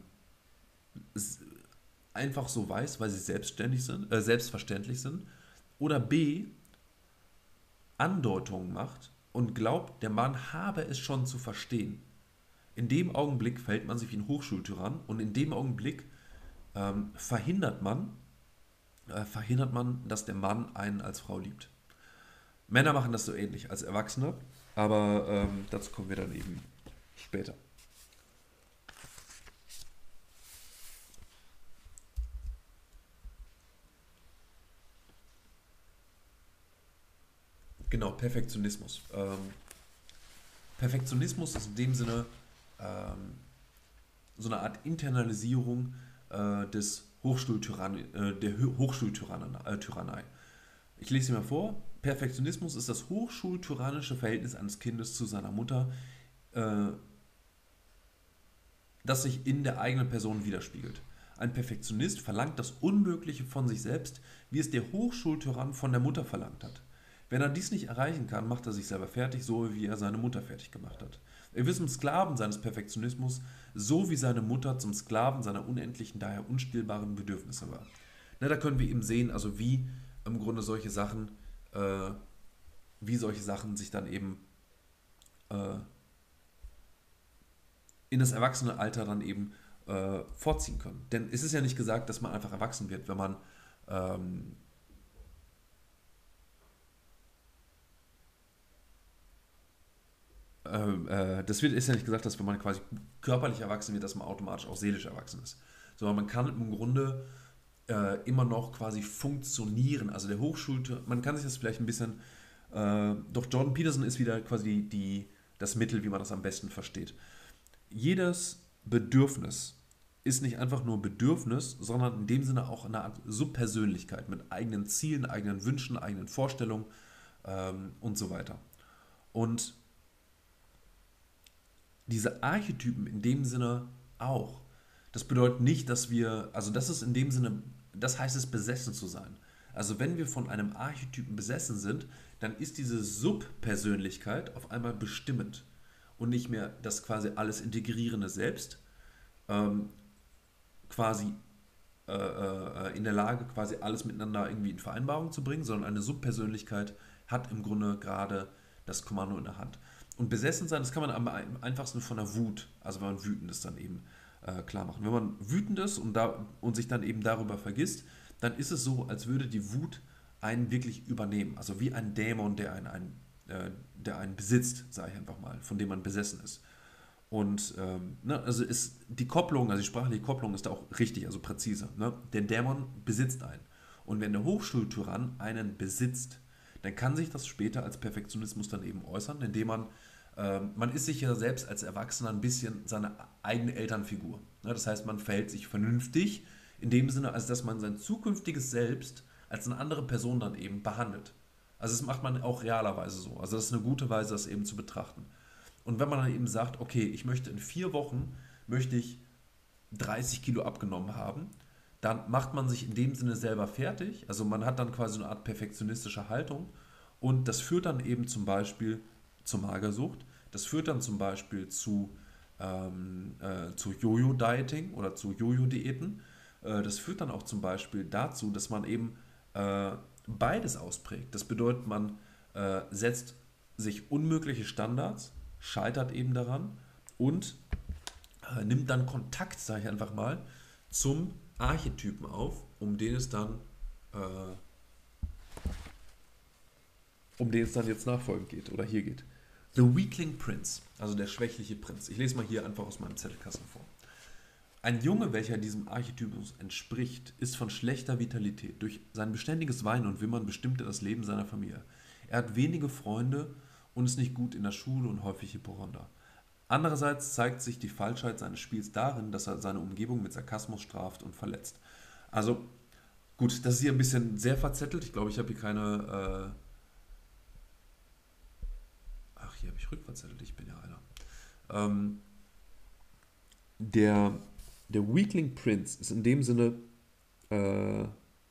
einfach so weiß, weil sie selbstständig sind, äh, selbstverständlich sind, oder B, Andeutungen macht und glaubt, der Mann habe es schon zu verstehen. In dem Augenblick verhält man sich wie ein Hochschultyrann und in dem Augenblick ähm, verhindert man, äh, verhindert man, dass der Mann einen als Frau liebt. Männer machen das so ähnlich als Erwachsene, aber ähm, dazu kommen wir dann eben später. Genau, Perfektionismus. Ähm, Perfektionismus ist in dem Sinne ähm, so eine Art Internalisierung äh, des Hochschultyrann, äh, der Hochschultyrannei. Äh, Tyrannei. Ich lese sie mal vor. Perfektionismus ist das hochschultyrannische Verhältnis eines Kindes zu seiner Mutter, äh, das sich in der eigenen Person widerspiegelt. Ein Perfektionist verlangt das Unmögliche von sich selbst, wie es der Hochschultyrann von der Mutter verlangt hat. Wenn er dies nicht erreichen kann, macht er sich selber fertig, so wie er seine Mutter fertig gemacht hat. Er wird zum Sklaven seines Perfektionismus, so wie seine Mutter zum Sklaven seiner unendlichen, daher unstillbaren Bedürfnisse war. Na, da können wir eben sehen, also wie im Grunde solche Sachen, äh, wie solche Sachen sich dann eben äh, in das Erwachsenenalter dann eben äh, vorziehen können. Denn es ist ja nicht gesagt, dass man einfach erwachsen wird, wenn man ähm, äh, äh, das wird, ist ja nicht gesagt, dass wenn man quasi körperlich erwachsen wird, dass man automatisch auch seelisch erwachsen ist. Sondern man kann im Grunde äh, immer noch quasi funktionieren. Also der Hochschulte, man kann sich das vielleicht ein bisschen, äh, doch Jordan Peterson ist wieder quasi die, das Mittel, wie man das am besten versteht. Jedes Bedürfnis ist nicht einfach nur Bedürfnis, sondern in dem Sinne auch eine Art Subpersönlichkeit mit eigenen Zielen, eigenen Wünschen, eigenen Vorstellungen ähm, und so weiter. Und diese Archetypen in dem Sinne auch. Das bedeutet nicht, dass wir, also das ist in dem Sinne, das heißt es, besessen zu sein. Also wenn wir von einem Archetypen besessen sind, dann ist diese Subpersönlichkeit auf einmal bestimmend und nicht mehr das quasi alles integrierende Selbst, ähm, quasi äh, äh, in der Lage, quasi alles miteinander irgendwie in Vereinbarung zu bringen, sondern eine Subpersönlichkeit hat im Grunde gerade das Kommando in der Hand. Und besessen sein, das kann man am einfachsten von der Wut, also wenn man wütend ist, dann eben äh, klar machen. Wenn man wütend ist und, da, und sich dann eben darüber vergisst, dann ist es so, als würde die Wut einen wirklich übernehmen. Also wie ein Dämon, der einen, einen, äh, der einen besitzt, sage ich einfach mal, von dem man besessen ist. Und ähm, ne, also ist die Kopplung, also die sprachliche Kopplung ist da auch richtig, also präzise. Ne? Der Dämon besitzt einen. Und wenn der Hochschultyrann einen besitzt, dann kann sich das später als Perfektionismus dann eben äußern, indem man, ähm, man ist sich ja selbst als Erwachsener ein bisschen seine eigene Elternfigur. Ne? Das heißt, man verhält sich vernünftig, in dem Sinne, als dass man sein zukünftiges Selbst als eine andere Person dann eben behandelt. Also das macht man auch realerweise so. Also das ist eine gute Weise, das eben zu betrachten. Und wenn man dann eben sagt, okay, ich möchte in vier Wochen, möchte ich dreißig Kilo abgenommen haben, dann macht man sich in dem Sinne selber fertig. Also man hat dann quasi eine Art perfektionistische Haltung und das führt dann eben zum Beispiel zur Magersucht. Das führt dann zum Beispiel zu, ähm, äh, zu Jojo-Dieting oder zu Jojo-Diäten. Äh, das führt dann auch zum Beispiel dazu, dass man eben äh, beides ausprägt. Das bedeutet, man äh, setzt sich unmögliche Standards, scheitert eben daran und äh, nimmt dann Kontakt, sage ich einfach mal, zum Archetypen auf, um den es dann äh, um den es dann jetzt nachfolgend geht oder hier geht. The Weakling Prince, also der schwächliche Prinz. Ich lese mal hier einfach aus meinem Zettelkasten vor. Ein Junge, welcher diesem Archetypus entspricht, ist von schlechter Vitalität. Durch sein beständiges Weinen und Wimmern bestimmt er das Leben seiner Familie. Er hat wenige Freunde und ist nicht gut in der Schule und häufig Hypochonder. Andererseits zeigt sich die Falschheit seines Spiels darin, dass er seine Umgebung mit Sarkasmus straft und verletzt. Also gut, das ist hier ein bisschen sehr verzettelt. Ich glaube, ich habe hier keine... Äh ach, hier habe ich rückverzettelt, ich bin ja einer. Ähm, der, der Weakling Prince ist in dem Sinne... Äh,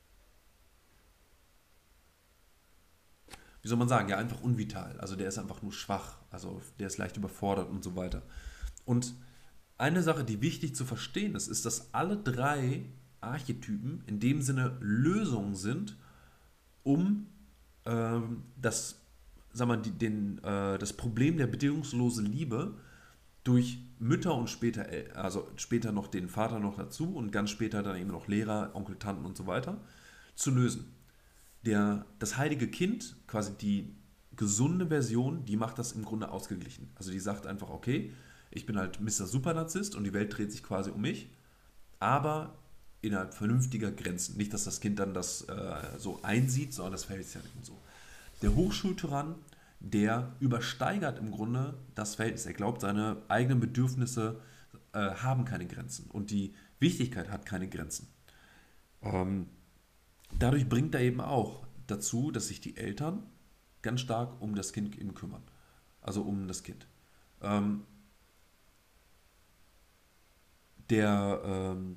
wie soll man sagen, ja, einfach unvital. Also der ist einfach nur schwach, also der ist leicht überfordert und so weiter. Und eine Sache, die wichtig zu verstehen ist, ist, dass alle drei Archetypen in dem Sinne Lösungen sind, um ähm, das, sag mal, die, den, äh, das Problem der bedingungslosen Liebe durch Mütter und später, also später noch den Vater noch dazu und ganz später dann eben noch Lehrer, Onkel, Tanten und so weiter, zu lösen. Der, das heilige Kind, quasi die gesunde Version, die macht das im Grunde ausgeglichen. Also die sagt einfach, okay, ich bin halt Mister Supernarzisst und die Welt dreht sich quasi um mich, aber innerhalb vernünftiger Grenzen. Nicht, dass das Kind dann das äh, so einsieht, sondern das verhält sich ja nicht so. Der Hochschultyrann, der übersteigert im Grunde das Verhältnis. Er glaubt, seine eigenen Bedürfnisse äh, haben keine Grenzen und die Wichtigkeit hat keine Grenzen. Ähm, Dadurch bringt er eben auch dazu, dass sich die Eltern ganz stark um das Kind eben kümmern. Also um das Kind. Ähm, der, ähm,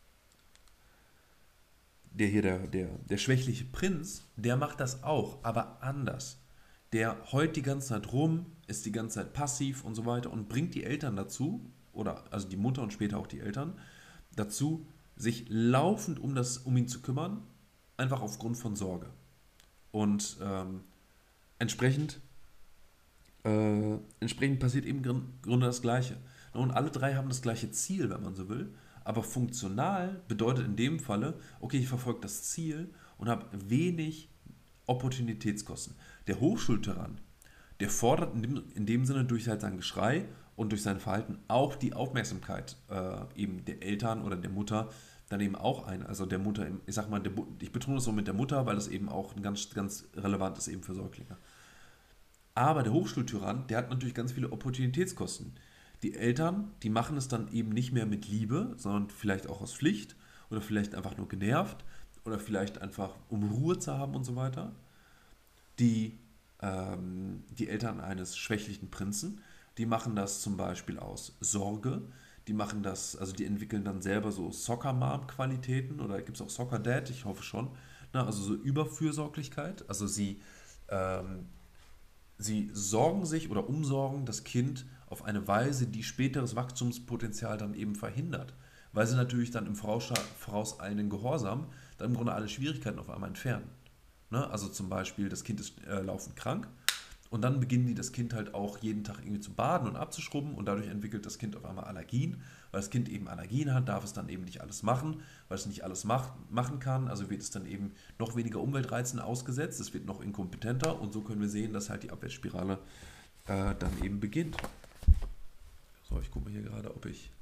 der hier, der, der, der schwächliche Prinz, der macht das auch, aber anders. Der heult die ganze Zeit rum, ist die ganze Zeit passiv und so weiter und bringt die Eltern dazu, oder also die Mutter und später auch die Eltern, dazu, sich laufend um, das, um ihn zu kümmern, einfach aufgrund von Sorge. Und ähm, entsprechend, äh, entsprechend passiert eben im Grunde das Gleiche. Und alle drei haben das gleiche Ziel, wenn man so will. Aber funktional bedeutet in dem Falle, okay, ich verfolge das Ziel und habe wenig Opportunitätskosten. Der Hochschultyrann, der fordert in dem, in dem Sinne durch halt sein Geschrei und durch sein Verhalten auch die Aufmerksamkeit äh, eben der Eltern oder der Mutter dann eben auch ein. Also der Mutter, ich sag mal, der, ich betone es so mit der Mutter, weil das eben auch ein ganz, ganz relevant ist eben für Säuglinge. Aber der Hochschultyrann, der hat natürlich ganz viele Opportunitätskosten. Die Eltern, die machen es dann eben nicht mehr mit Liebe, sondern vielleicht auch aus Pflicht oder vielleicht einfach nur genervt oder vielleicht einfach um Ruhe zu haben und so weiter. Die, ähm, die Eltern eines schwächlichen Prinzen, die machen das zum Beispiel aus Sorge. Die machen das, also die entwickeln dann selber so Soccer-Mom-Qualitäten oder gibt es auch Soccer-Dad, ich hoffe schon. Na, also so Überfürsorglichkeit. Also sie ähm, Sie sorgen sich oder umsorgen das Kind auf eine Weise, die späteres Wachstumspotenzial dann eben verhindert. Weil sie natürlich dann im vorauseilenden Gehorsam dann im Grunde alle Schwierigkeiten auf einmal entfernen. Ne? Also zum Beispiel, das Kind ist äh, laufend krank und dann beginnen die das Kind halt auch jeden Tag irgendwie zu baden und abzuschrubben und dadurch entwickelt das Kind auf einmal Allergien. Weil das Kind eben Allergien hat, darf es dann eben nicht alles machen, weil es nicht alles macht, machen kann. Also wird es dann eben noch weniger Umweltreizen ausgesetzt, es wird noch inkompetenter und so können wir sehen, dass halt die Abwärtsspirale äh, dann eben beginnt. So, ich gucke mal hier gerade, ob ich...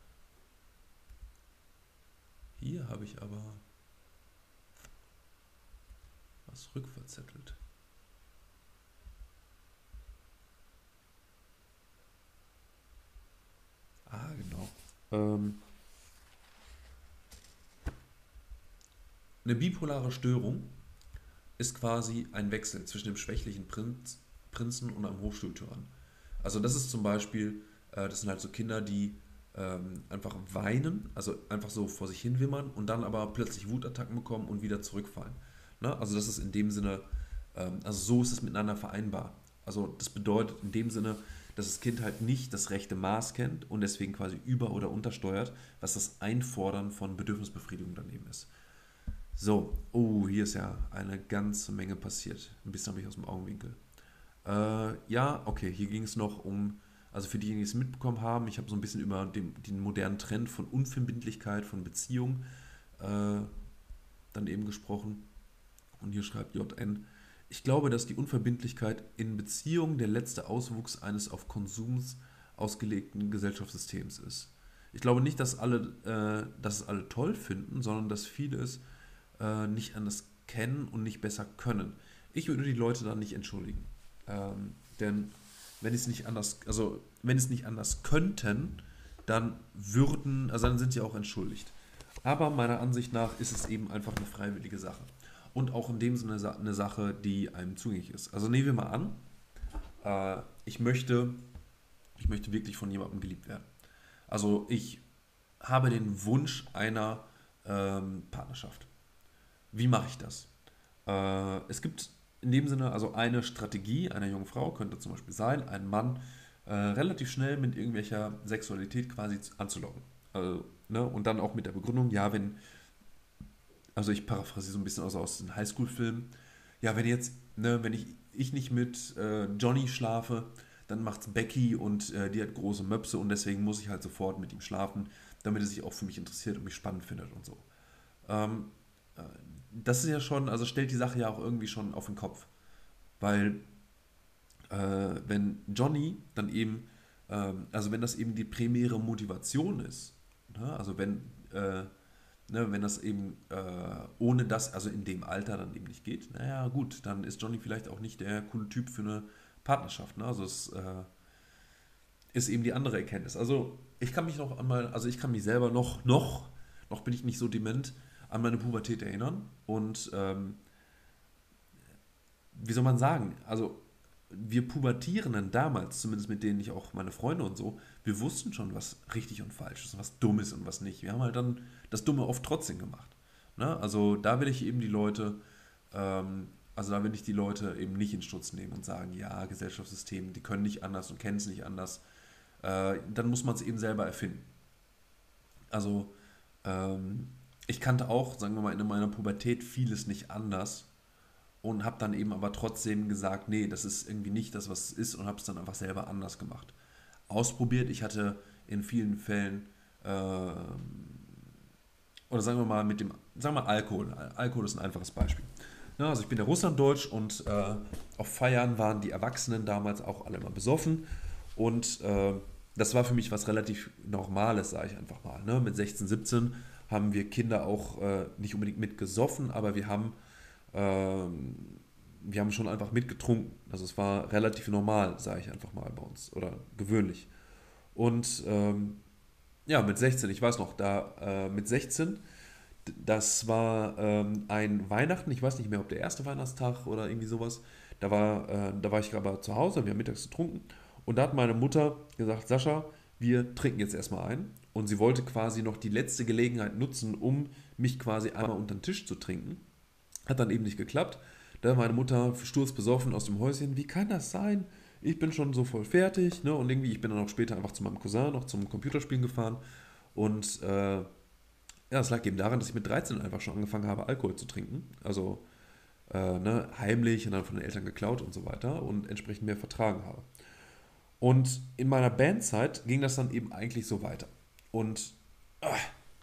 Hier habe ich aber was rückverzettelt. Ah, genau. Ähm, eine bipolare Störung ist quasi ein Wechsel zwischen dem schwächlichen Prinz, Prinzen und einem Hochschultyrann. Also das ist zum Beispiel, äh, das sind halt so Kinder, die ähm, einfach weinen, also einfach so vor sich hin wimmern und dann aber plötzlich Wutattacken bekommen und wieder zurückfallen. Ne? Also das ist in dem Sinne, ähm, also so ist es miteinander vereinbar. Also das bedeutet in dem Sinne, dass das Kind halt nicht das rechte Maß kennt und deswegen quasi über- oder untersteuert, was das Einfordern von Bedürfnisbefriedigung daneben ist. So, oh, hier ist ja eine ganze Menge passiert. Ein bisschen habe ich aus dem Augenwinkel. Äh, ja, okay, hier ging es noch um, also für diejenigen, die es mitbekommen haben, ich habe so ein bisschen über den, den modernen Trend von Unverbindlichkeit, von Beziehung äh, dann eben gesprochen. Und hier schreibt J N, ich glaube, dass die Unverbindlichkeit in Beziehungen der letzte Auswuchs eines auf Konsums ausgelegten Gesellschaftssystems ist. Ich glaube nicht, dass alle, äh, dass es alle toll finden, sondern dass viele es äh, nicht anders kennen und nicht besser können. Ich würde die Leute dann nicht entschuldigen. Ähm, denn wenn es nicht anders, also wenn es nicht anders könnten, dann würden, also dann sind sie auch entschuldigt. Aber meiner Ansicht nach ist es eben einfach eine freiwillige Sache. Und auch in dem Sinne eine Sache, die einem zugänglich ist. Also nehmen wir mal an, äh, ich möchte, ich möchte wirklich von jemandem geliebt werden. Also ich habe den Wunsch einer ähm, Partnerschaft. Wie mache ich das? Äh, es gibt in dem Sinne also eine Strategie einer jungen Frau, könnte zum Beispiel sein, einen Mann äh, relativ schnell mit irgendwelcher Sexualität quasi anzulocken. Also, ne? Und dann auch mit der Begründung, ja, wenn, also ich paraphrasiere so ein bisschen aus, aus den Highschool-Filmen, ja, wenn jetzt, ne, wenn ich, ich nicht mit äh, Johnny schlafe, dann macht's Becky und äh, die hat große Möpse und deswegen muss ich halt sofort mit ihm schlafen, damit er sich auch für mich interessiert und mich spannend findet und so. Ähm, äh, Das ist ja schon, also stellt die Sache ja auch irgendwie schon auf den Kopf. Weil äh, wenn Johnny dann eben, ähm, also wenn das eben die primäre Motivation ist, ne? Also wenn, äh, ne, wenn das eben äh, ohne das, also in dem Alter dann eben nicht geht, naja gut, dann ist Johnny vielleicht auch nicht der coole Typ für eine Partnerschaft. Ne? Also es äh, ist eben die andere Erkenntnis. Also ich kann mich noch einmal, also ich kann mich selber noch, noch, noch bin ich nicht so dement, an meine Pubertät erinnern. Und ähm, wie soll man sagen, also wir Pubertierenden damals, zumindest mit denen ich auch meine Freunde und so, wir wussten schon, was richtig und falsch ist, was dumm ist und was nicht. Wir haben halt dann das Dumme oft trotzdem gemacht. Ne? Also da will ich eben die Leute, ähm, also da will ich die Leute eben nicht in Schutz nehmen und sagen, ja, Gesellschaftssystem, die können nicht anders und kennen es nicht anders. Äh, dann muss man es eben selber erfinden. Also ähm, ich kannte auch, sagen wir mal, in meiner Pubertät vieles nicht anders und habe dann eben aber trotzdem gesagt, nee, das ist irgendwie nicht das, was es ist und habe es dann einfach selber anders gemacht. Ausprobiert, ich hatte in vielen Fällen, äh, oder sagen wir mal mit dem, sagen wir mal Alkohol. Alkohol ist ein einfaches Beispiel. Ja, also ich bin ja Russlanddeutsch und äh, auf Feiern waren die Erwachsenen damals auch alle immer besoffen und äh, das war für mich was relativ Normales, sage ich einfach mal. Ne? Mit sechzehn, siebzehn haben wir Kinder auch äh, nicht unbedingt mitgesoffen, aber wir haben ähm, wir haben schon einfach mitgetrunken. Also es war relativ normal, sage ich einfach mal bei uns. Oder gewöhnlich. Und ähm, ja, mit sechzehn, ich weiß noch, da äh, mit sechzehn, das war ähm, ein Weihnachten, ich weiß nicht mehr, ob der erste Weihnachtstag oder irgendwie sowas. Da war, äh, da war ich gerade zu Hause, wir haben mittags getrunken. Und da hat meine Mutter gesagt, Sascha, wir trinken jetzt erstmal ein. Und sie wollte quasi noch die letzte Gelegenheit nutzen, um mich quasi einmal unter den Tisch zu trinken. Hat dann eben nicht geklappt. Da meine Mutter sturzbesoffen aus dem Häuschen. Wie kann das sein? Ich bin schon so voll fertig. Ne? Und irgendwie, ich bin dann auch später einfach zu meinem Cousin noch zum Computerspielen gefahren. Und äh, ja, es lag eben daran, dass ich mit dreizehn einfach schon angefangen habe, Alkohol zu trinken. Also äh, ne, heimlich und dann von den Eltern geklaut und so weiter und entsprechend mehr vertragen habe. Und in meiner Bandzeit ging das dann eben eigentlich so weiter. Und ah,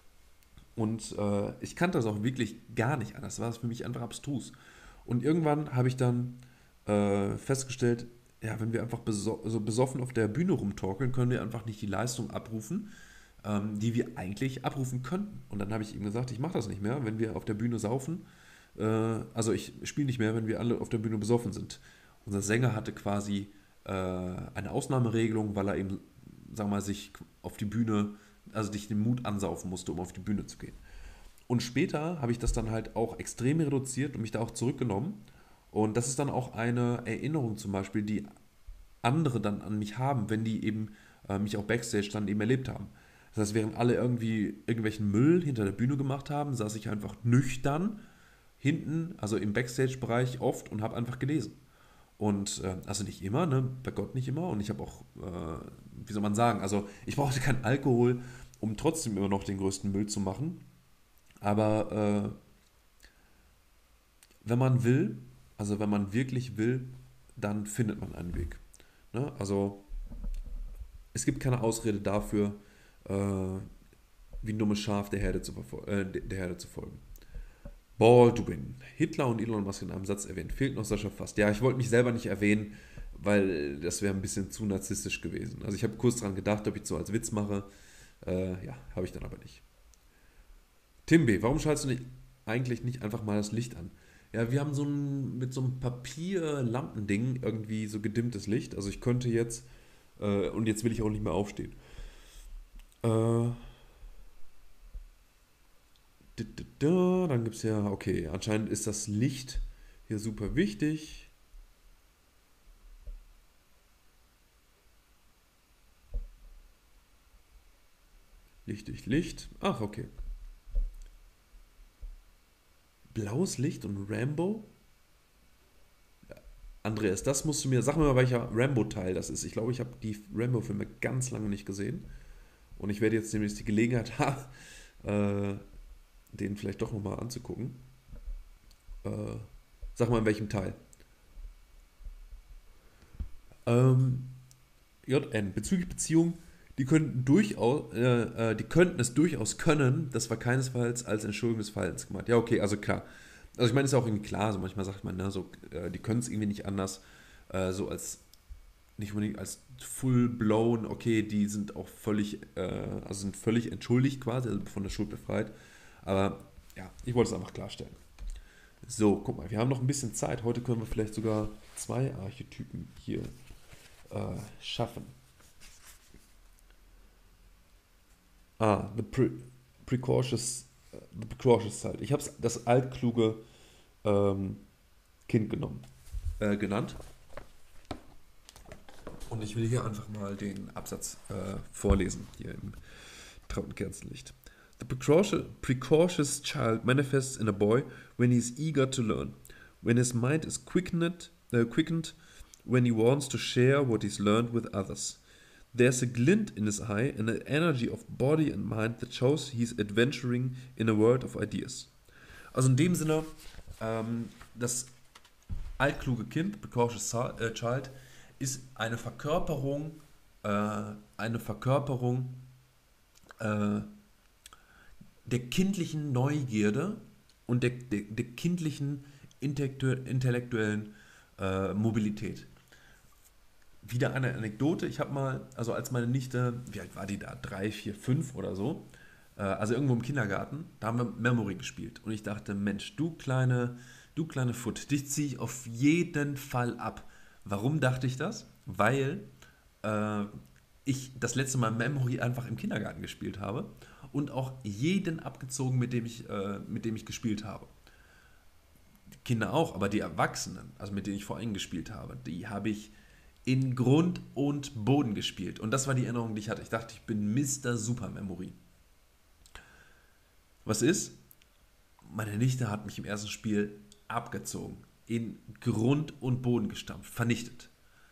und äh, ich kannte das auch wirklich gar nicht anders. Das war für mich einfach abstrus. Und irgendwann habe ich dann äh, festgestellt, ja, wenn wir einfach beso so besoffen auf der Bühne rumtorkeln, können wir einfach nicht die Leistung abrufen, ähm, die wir eigentlich abrufen könnten. Und dann habe ich ihm gesagt, ich mache das nicht mehr, wenn wir auf der Bühne saufen. Äh, also ich spiele nicht mehr, wenn wir alle auf der Bühne besoffen sind. Unser Sänger hatte quasi äh, eine Ausnahmeregelung, weil er eben, sagen wir mal, sich auf die Bühne, also sich den Mut ansaufen musste, um auf die Bühne zu gehen. Und später habe ich das dann halt auch extrem reduziert und mich da auch zurückgenommen. Und das ist dann auch eine Erinnerung zum Beispiel, die andere dann an mich haben, wenn die eben äh, mich auch Backstage dann eben erlebt haben. Das heißt, während alle irgendwie irgendwelchen Müll hinter der Bühne gemacht haben, saß ich einfach nüchtern hinten, also im Backstage-Bereich oft und habe einfach gelesen. Und äh, also nicht immer, ne? Bei Gott nicht immer. Und ich habe auch, äh, wie soll man sagen, also ich brauchte keinen Alkohol, um trotzdem immer noch den größten Müll zu machen. Aber äh, wenn man will, also wenn man wirklich will, dann findet man einen Weg. Ne? Also es gibt keine Ausrede dafür, äh, wie ein dummes Schaf der Herde, zu äh, der Herde zu folgen. Baldwin. Hitler und Elon Musk in einem Satz erwähnt. Fehlt noch Sascha Fast. Ja, ich wollte mich selber nicht erwähnen, weil das wäre ein bisschen zu narzisstisch gewesen. Also ich habe kurz dran gedacht, ob ich es so als Witz mache. Äh, ja, habe ich dann aber nicht. Tim B., warum schaltest du nicht, eigentlich nicht einfach mal das Licht an? Ja, wir haben so ein, mit so einem Papier-Lampending irgendwie so gedimmtes Licht. Also ich könnte jetzt, äh, und jetzt will ich auch nicht mehr aufstehen. Äh, d- d- d- Dann gibt es ja, okay, anscheinend ist das Licht hier super wichtig. Licht durch Licht. Ach, okay. Blaues Licht und Rambo? Andreas, das musst du mir, sag mir mal, welcher Rambo-Teil das ist. Ich glaube, ich habe die Rambo-Filme ganz lange nicht gesehen. Und ich werde jetzt demnächst die Gelegenheit haben, äh, den vielleicht doch nochmal anzugucken. Äh, Sag mal, in welchem Teil? Ähm, J N, bezüglich Beziehungen, die könnten durchaus, äh, äh, die könnten es durchaus können, das war keinesfalls als Entschuldigung des Verhaltens gemacht. Ja, okay, also klar. Also ich meine, ist ja auch irgendwie klar, so manchmal sagt man, ne, so, äh, die können es irgendwie nicht anders, äh, so als, nicht unbedingt als full blown, okay, die sind auch völlig, äh, also sind völlig entschuldigt quasi, also von der Schuld befreit. Aber ja, ich wollte es einfach klarstellen. So, guck mal, wir haben noch ein bisschen Zeit. Heute können wir vielleicht sogar zwei Archetypen hier äh, schaffen. Ah, the pre precautious, äh, the precautious side. Ich habe das altkluge ähm, Kind genommen, äh, genannt. Und ich will hier einfach mal den Absatz äh, vorlesen, hier im trauten Kerzenlicht. The precautious, precocious child manifests in a boy when he is eager to learn, when his mind is quickened, uh, quickened, when he wants to share what he's learned with others. There's a glint in his eye and an energy of body and mind that shows he's adventuring in a world of ideas. Also in dem Sinne, ähm, das altkluge Kind, precocious äh, child, ist eine Verkörperung, äh, eine Verkörperung äh, der kindlichen Neugierde und der, der, der kindlichen intellektuellen äh, Mobilität. Wieder eine Anekdote. Ich habe mal, also als meine Nichte, wie alt war die da? Drei, vier, fünf oder so. Äh, also irgendwo im Kindergarten, da haben wir Memory gespielt. Und ich dachte, Mensch, du kleine, du kleine Foot, dich ziehe ich auf jeden Fall ab. Warum dachte ich das? Weil äh, ich das letzte Mal Memory einfach im Kindergarten gespielt habe und auch jeden abgezogen, mit dem ich, äh, mit dem ich gespielt habe. Die Kinder auch, aber die Erwachsenen, also mit denen ich vor allem gespielt habe, die habe ich in Grund und Boden gespielt. Und das war die Erinnerung, die ich hatte. Ich dachte, ich bin Mister Super Memory. Was ist? Meine Nichte hat mich im ersten Spiel abgezogen, in Grund und Boden gestampft, vernichtet.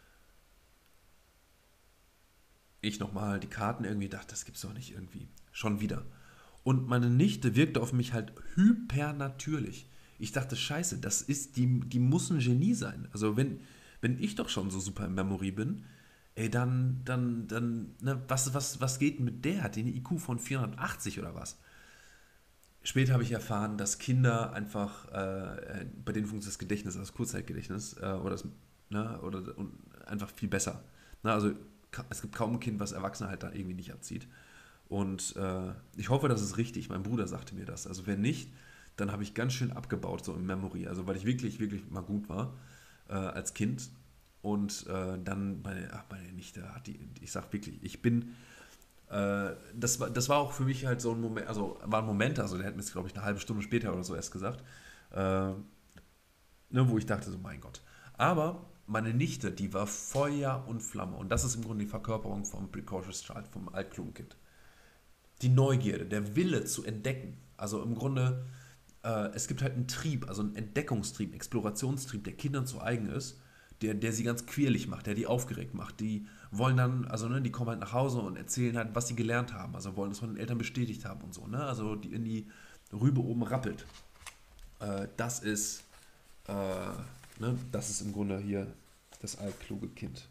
Ich nochmal die Karten irgendwie dachte, das gibt's doch nicht irgendwie. Schon wieder. Und meine Nichte wirkte auf mich halt hypernatürlich. Ich dachte, scheiße, das ist, die, die muss ein Genie sein. Also wenn, wenn ich doch schon so super in Memory bin, ey, dann, dann, dann, ne, was, was, was geht mit der? Hat die eine I Q von vierhundertachtzig oder was? Später habe ich erfahren, dass Kinder einfach, äh, bei denen funktioniert das Gedächtnis, das Kurzzeitgedächtnis, äh, oder, das, ne, oder und einfach viel besser. Ne, also es gibt kaum ein Kind, was Erwachsene halt da irgendwie nicht abzieht. Und äh, ich hoffe, das ist richtig. Mein Bruder sagte mir das. Also wenn nicht, dann habe ich ganz schön abgebaut, so im Memory. Also weil ich wirklich, wirklich mal gut war äh, als Kind. Und äh, dann meine, ach, meine Nichte hat die, ich sag wirklich, ich bin, äh, das, war, das war auch für mich halt so ein Moment, also war ein Moment, also der hat mir es, glaube ich, eine halbe Stunde später oder so erst gesagt, äh, ne, wo ich dachte so, mein Gott. Aber meine Nichte, die war Feuer und Flamme. Und das ist im Grunde die Verkörperung vom Precocious Child, vom altklugen Kind. Die Neugierde, der Wille zu entdecken. Also im Grunde, äh, es gibt halt einen Trieb, also einen Entdeckungstrieb, einen Explorationstrieb, der Kindern zu eigen ist, der, der sie ganz quirlig macht, der die aufgeregt macht. Die wollen dann, also ne, die kommen halt nach Hause und erzählen halt, was sie gelernt haben. Also wollen das von den Eltern bestätigt haben und so. Ne? Also die in die Rübe oben rappelt. Äh, das ist, äh, ne, das ist im Grunde hier das altkluge Kind.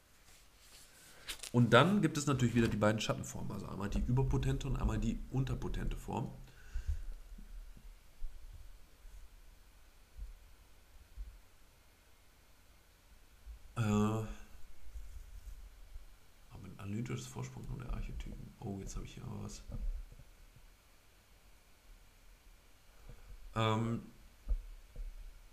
Und dann gibt es natürlich wieder die beiden Schattenformen. Also einmal die überpotente und einmal die unterpotente Form. Äh, ein analytisches Vorsprung von der Archetypen. Oh, jetzt habe ich hier aber was. Ähm,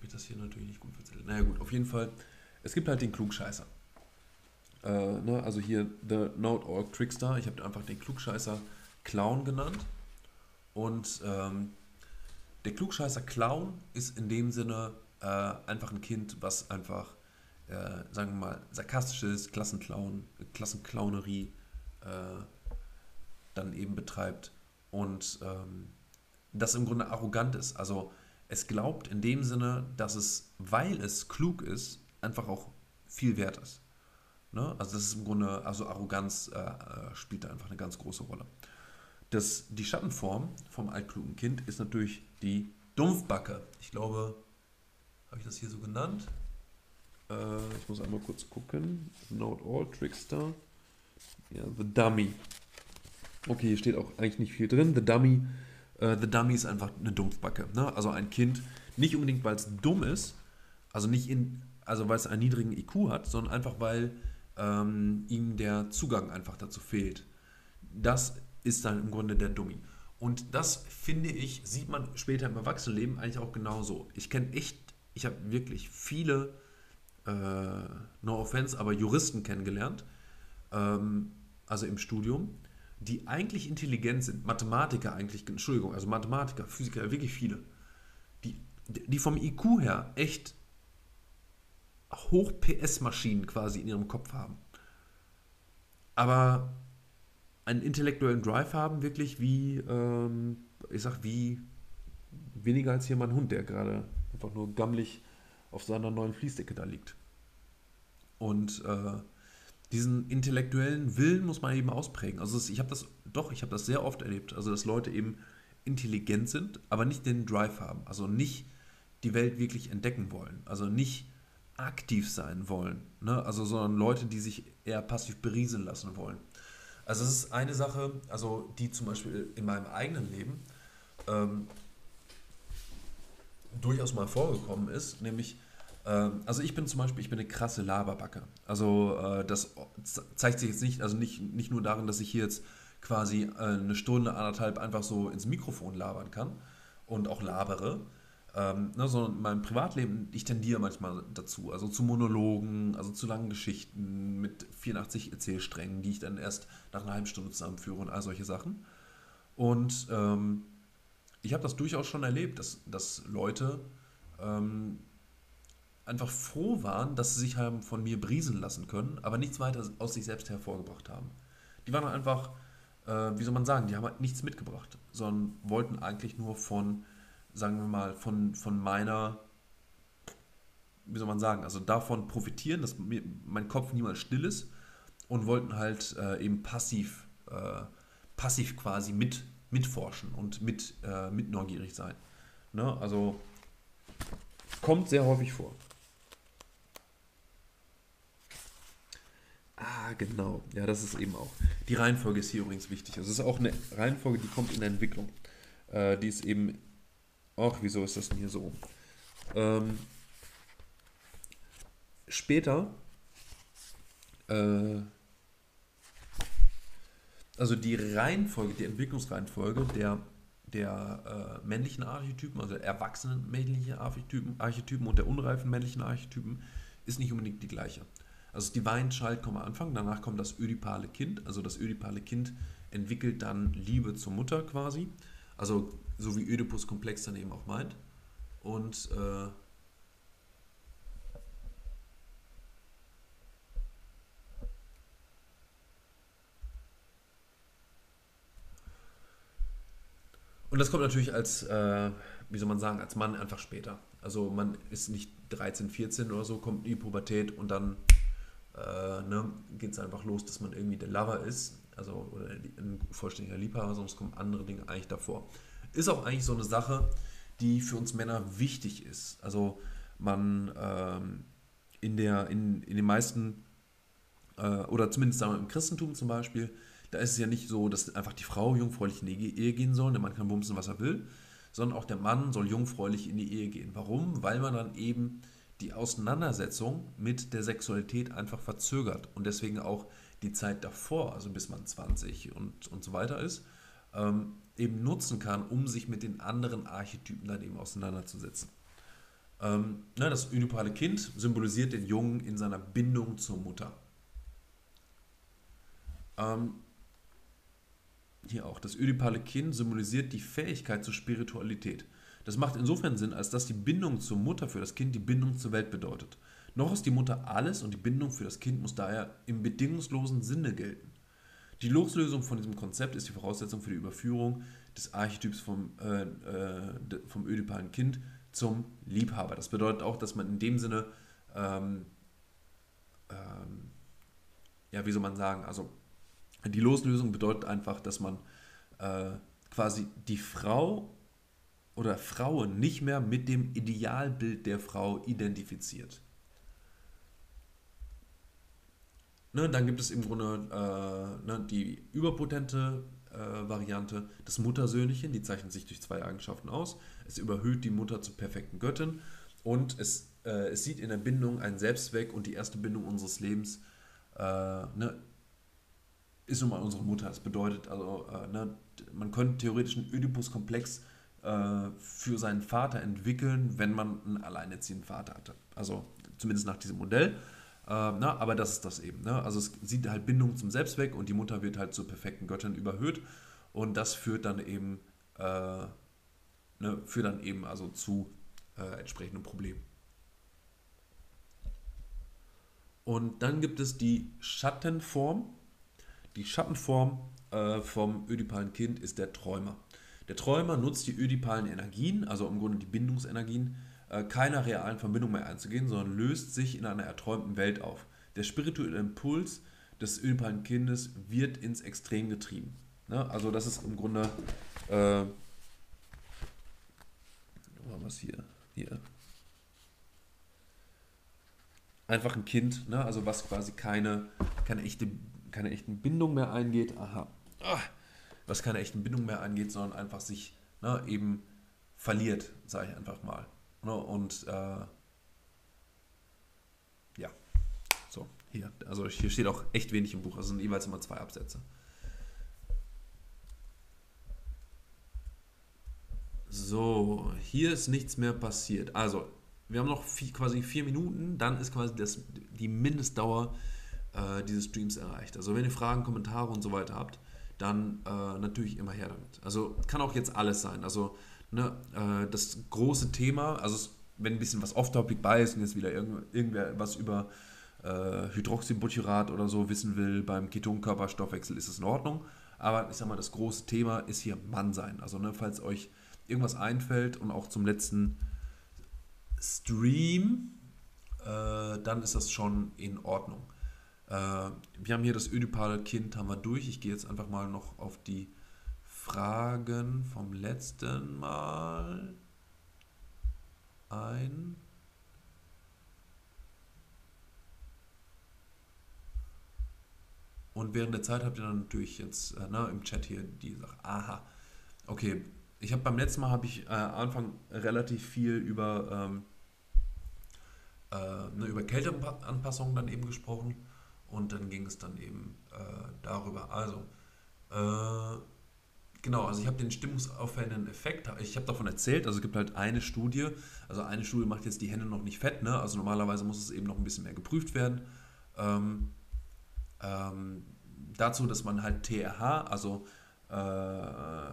ich das hier natürlich nicht gut erzählt. Naja gut, auf jeden Fall, es gibt halt den Klugscheißer. Äh, ne? Also hier The Note-Org Trickster, ich habe einfach den Klugscheißer Clown genannt. Und ähm, der Klugscheißer Clown ist in dem Sinne äh, einfach ein Kind, was einfach, äh, sagen wir mal, sarkastisch ist, Klassenclown, Klassenclownerie äh, dann eben betreibt und ähm, das im Grunde arrogant ist. Also es glaubt in dem Sinne, dass es, weil es klug ist, einfach auch viel wert ist. Ne? Also das ist im Grunde, also Arroganz äh, äh, spielt da einfach eine ganz große Rolle. Das, die Schattenform vom altklugen Kind ist natürlich die Dumpfbacke. Ich glaube, habe ich das hier so genannt? Äh, ich muss einmal kurz gucken. Note all Trickster. Ja, The Dummy. Okay, hier steht auch eigentlich nicht viel drin. The Dummy. Äh, The Dummy ist einfach eine Dumpfbacke. Ne? Also ein Kind, nicht unbedingt, weil es dumm ist, also nicht in, also weil es einen niedrigen I Q hat, sondern einfach, weil ähm, ihm der Zugang einfach dazu fehlt. Das ist dann im Grunde der Dummy. Und das, finde ich, sieht man später im Erwachsenenleben eigentlich auch genauso. Ich kenne echt, ich habe wirklich viele, äh, no offense, aber Juristen kennengelernt, ähm, also im Studium, die eigentlich intelligent sind, Mathematiker eigentlich, Entschuldigung, also Mathematiker, Physiker, wirklich viele, die, die vom I Q her echt Hoch-P S-Maschinen quasi in ihrem Kopf haben. Aber einen intellektuellen Drive haben, wirklich wie, ähm, ich sag, wie weniger als hier mein Hund, der gerade einfach nur gammelig auf seiner neuen Fließdecke da liegt. Und äh, diesen intellektuellen Willen muss man eben ausprägen. Also es, ich habe das, doch, ich habe das sehr oft erlebt, also dass Leute eben intelligent sind, aber nicht den Drive haben, also nicht die Welt wirklich entdecken wollen, also nicht aktiv sein wollen, ne? Also sondern Leute, die sich eher passiv berieseln lassen wollen. Also es ist eine Sache, also die zum Beispiel in meinem eigenen Leben ähm, durchaus mal vorgekommen ist, nämlich, ähm, also ich bin zum Beispiel, ich bin eine krasse Laberbacke. Also äh, das zeigt sich jetzt nicht, also nicht, nicht nur darin, dass ich hier jetzt quasi äh, eine Stunde, anderthalb einfach so ins Mikrofon labern kann und auch labere, ähm, ne, sondern in meinem Privatleben, ich tendiere manchmal dazu, also zu Monologen, also zu langen Geschichten mit vierundachtzig Erzählsträngen, die ich dann erst nach einer halben Stunde zusammenführe und all solche Sachen. Und ähm, ich habe das durchaus schon erlebt, dass, dass Leute ähm, einfach froh waren, dass sie sich haben von mir briesen lassen können, aber nichts weiter aus sich selbst hervorgebracht haben. Die waren einfach, äh, wie soll man sagen, die haben halt nichts mitgebracht, sondern wollten eigentlich nur von, sagen wir mal, von, von meiner, wie soll man sagen, also davon profitieren, dass mir, mein Kopf niemals still ist und wollten halt äh, eben passiv, äh, passiv quasi mit, mitforschen und mit, äh, mit neugierig sein. Ne? Also kommt sehr häufig vor. Ah, genau. Ja, das ist eben auch. Die Reihenfolge ist hier übrigens wichtig. Also es ist auch eine Reihenfolge, die kommt in der Entwicklung. Äh, die ist eben. Ach, wieso ist das denn hier so? Ähm, später, äh, also die Reihenfolge, die Entwicklungsreihenfolge der, der äh, männlichen Archetypen, also der erwachsenen männlichen Archetypen, Archetypen und der unreifen männlichen Archetypen, ist nicht unbedingt die gleiche. Also das Divine Child kommt am Anfang, danach kommt das ödipale Kind. Also das ödipale Kind entwickelt dann Liebe zur Mutter quasi. Also so wie Ödipus-Komplex dann eben auch meint. Und äh, und das kommt natürlich als, äh, wie soll man sagen, als Mann einfach später. Also man ist nicht dreizehn, vierzehn oder so, kommt in die Pubertät und dann äh, ne, geht es einfach los, dass man irgendwie der Lover ist, also oder ein vollständiger Liebhaber, sondern es kommen andere Dinge eigentlich davor. Ist auch eigentlich so eine Sache, die für uns Männer wichtig ist. Also man ähm, in, der, in, in den meisten, äh, oder zumindest sagen wir im Christentum zum Beispiel, da ist es ja nicht so, dass einfach die Frau jungfräulich in die Ehe gehen soll, der Mann kann bumsen, was er will, sondern auch der Mann soll jungfräulich in die Ehe gehen. Warum? Weil man dann eben die Auseinandersetzung mit der Sexualität einfach verzögert und deswegen auch die Zeit davor, also bis man zwanzig und, und so weiter ist, ähm, eben nutzen kann, um sich mit den anderen Archetypen dann eben auseinanderzusetzen. Ähm, ne, das ödipale Kind symbolisiert den Jungen in seiner Bindung zur Mutter. Ähm, Hier auch. Das ödipale Kind symbolisiert die Fähigkeit zur Spiritualität. Das macht insofern Sinn, als dass die Bindung zur Mutter für das Kind die Bindung zur Welt bedeutet. Noch ist die Mutter alles und die Bindung für das Kind muss daher im bedingungslosen Sinne gelten. Die Loslösung von diesem Konzept ist die Voraussetzung für die Überführung des Archetyps vom, äh, äh, vom ödipalen Kind zum Liebhaber. Das bedeutet auch, dass man in dem Sinne, ähm, ähm, ja, wie soll man sagen, also die Loslösung bedeutet einfach, dass man äh, quasi die Frau oder Frauen nicht mehr mit dem Idealbild der Frau identifiziert. Ne, dann gibt es im Grunde äh, ne, die überpotente äh, Variante, das Muttersöhnchen, die zeichnet sich durch zwei Eigenschaften aus. Es überhöht die Mutter zur perfekten Göttin und es, äh, es sieht in der Bindung einen Selbstzweck und die erste Bindung unseres Lebens äh, ne, ist nun mal unsere Mutter. Das bedeutet also, äh, ne, man könnte theoretisch einen Oedipus-Komplex äh, für seinen Vater entwickeln, wenn man einen alleinerziehenden Vater hatte. Also zumindest nach diesem Modell. Äh, na, aber das ist das eben. Ne? Also es sieht halt Bindung zum Selbstzweck und die Mutter wird halt zur perfekten Göttin überhöht und das führt dann eben, äh, ne, führt dann eben also zu äh, entsprechenden Problemen. Und dann gibt es die Schattenform. Die Schattenform äh, vom ödipalen Kind ist der Träumer. Der Träumer nutzt die ödipalen Energien, also im Grunde die Bindungsenergien, äh, keiner realen Verbindung mehr einzugehen, sondern löst sich in einer erträumten Welt auf. Der spirituelle Impuls des ödipalen Kindes wird ins Extrem getrieben. Ne? Also das ist im Grunde, äh, was hier, hier, einfach ein Kind, ne? Also was quasi keine, keine, echte, keine echten Bindung mehr eingeht. Aha. Ah, was keine echten Bindung mehr angeht, sondern einfach sich, ne, eben verliert, sage ich einfach mal. Ne? Und äh, ja, so, hier. Also hier steht auch echt wenig im Buch. Also sind jeweils immer zwei Absätze. So, hier ist nichts mehr passiert. Also, wir haben noch vier, quasi vier Minuten, dann ist quasi das, die Mindestdauer äh, dieses Streams erreicht. Also, wenn ihr Fragen, Kommentare und so weiter habt, dann äh, natürlich immer her damit. Also, kann auch jetzt alles sein. Also, ne, äh, das große Thema, also, es, wenn ein bisschen was off-topic bei ist und jetzt wieder irgend, irgendwer was über äh, Hydroxybutyrat oder so wissen will beim Ketonkörperstoffwechsel, ist es in Ordnung. Aber ich sag mal, das große Thema ist hier Mann sein. Also, ne, falls euch irgendwas einfällt und auch zum letzten Stream, äh, dann ist das schon in Ordnung. Äh, wir haben hier das ödipale Kind, haben wir durch. Ich gehe jetzt einfach mal noch auf die Fragen vom letzten Mal ein. Und während der Zeit habt ihr dann natürlich jetzt äh, ne, im Chat hier die Sache. Aha, okay. Ich habe beim letzten Mal habe ich äh, am Anfang relativ viel über ähm, äh, ne, über Kälteanpassungen dann eben gesprochen und dann ging es dann eben äh, darüber. Also, äh, genau, also ich habe den stimmungsaufhellenden Effekt, ich habe davon erzählt, also es gibt halt eine Studie, also eine Studie macht jetzt die Hände noch nicht fett, ne? Also normalerweise muss es eben noch ein bisschen mehr geprüft werden. Ähm, ähm, Dazu, dass man halt T R H, also äh,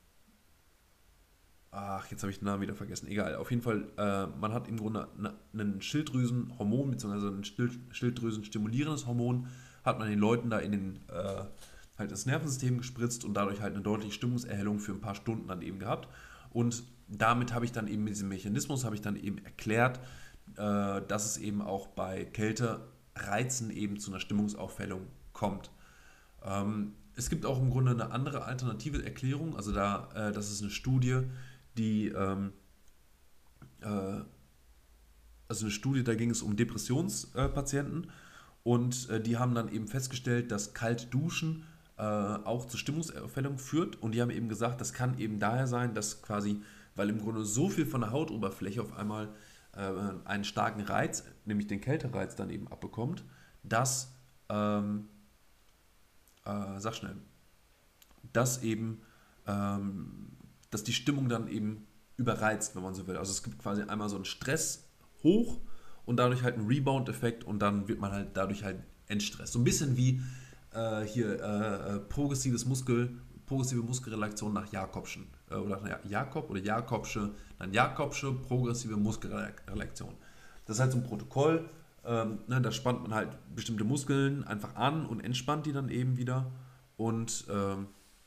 ach, jetzt habe ich den Namen wieder vergessen. Egal, auf jeden Fall, äh, man hat im Grunde ein Schilddrüsenhormon, beziehungsweise ein Schilddrüsen-stimulierendes Hormon, hat man den Leuten da in den, äh, halt das Nervensystem gespritzt und dadurch halt eine deutliche Stimmungserhellung für ein paar Stunden dann eben gehabt. Und damit habe ich dann eben mit diesem Mechanismus, habe ich dann eben erklärt, äh, dass es eben auch bei Kältereizen eben zu einer Stimmungsaufhellung kommt. Ähm, es gibt auch im Grunde eine andere alternative Erklärung, also da, äh, das ist eine Studie, die, ähm, äh, also eine Studie, da ging es um Depressionspatienten und äh, die haben dann eben festgestellt, dass kalt duschen äh, auch zur Stimmungsaufhellung führt und die haben eben gesagt, das kann eben daher sein, dass quasi, weil im Grunde so viel von der Hautoberfläche auf einmal äh, einen starken Reiz, nämlich den Kältereiz dann eben abbekommt, dass, ähm, äh, sag schnell, dass eben, ähm, dass die Stimmung dann eben überreizt, wenn man so will. Also es gibt quasi einmal so einen Stress hoch und dadurch halt einen Rebound-Effekt und dann wird man halt dadurch halt entstresst. So ein bisschen wie äh, hier äh, äh, progressives Muskel, progressive Muskelrelaktion nach Jakobschen. Äh, oder nach Jakob oder Jakobsche, dann Jakobsche progressive Muskelrelaktion. Das ist halt so ein Protokoll, ähm, ne, da spannt man halt bestimmte Muskeln einfach an und entspannt die dann eben wieder. Und ähm,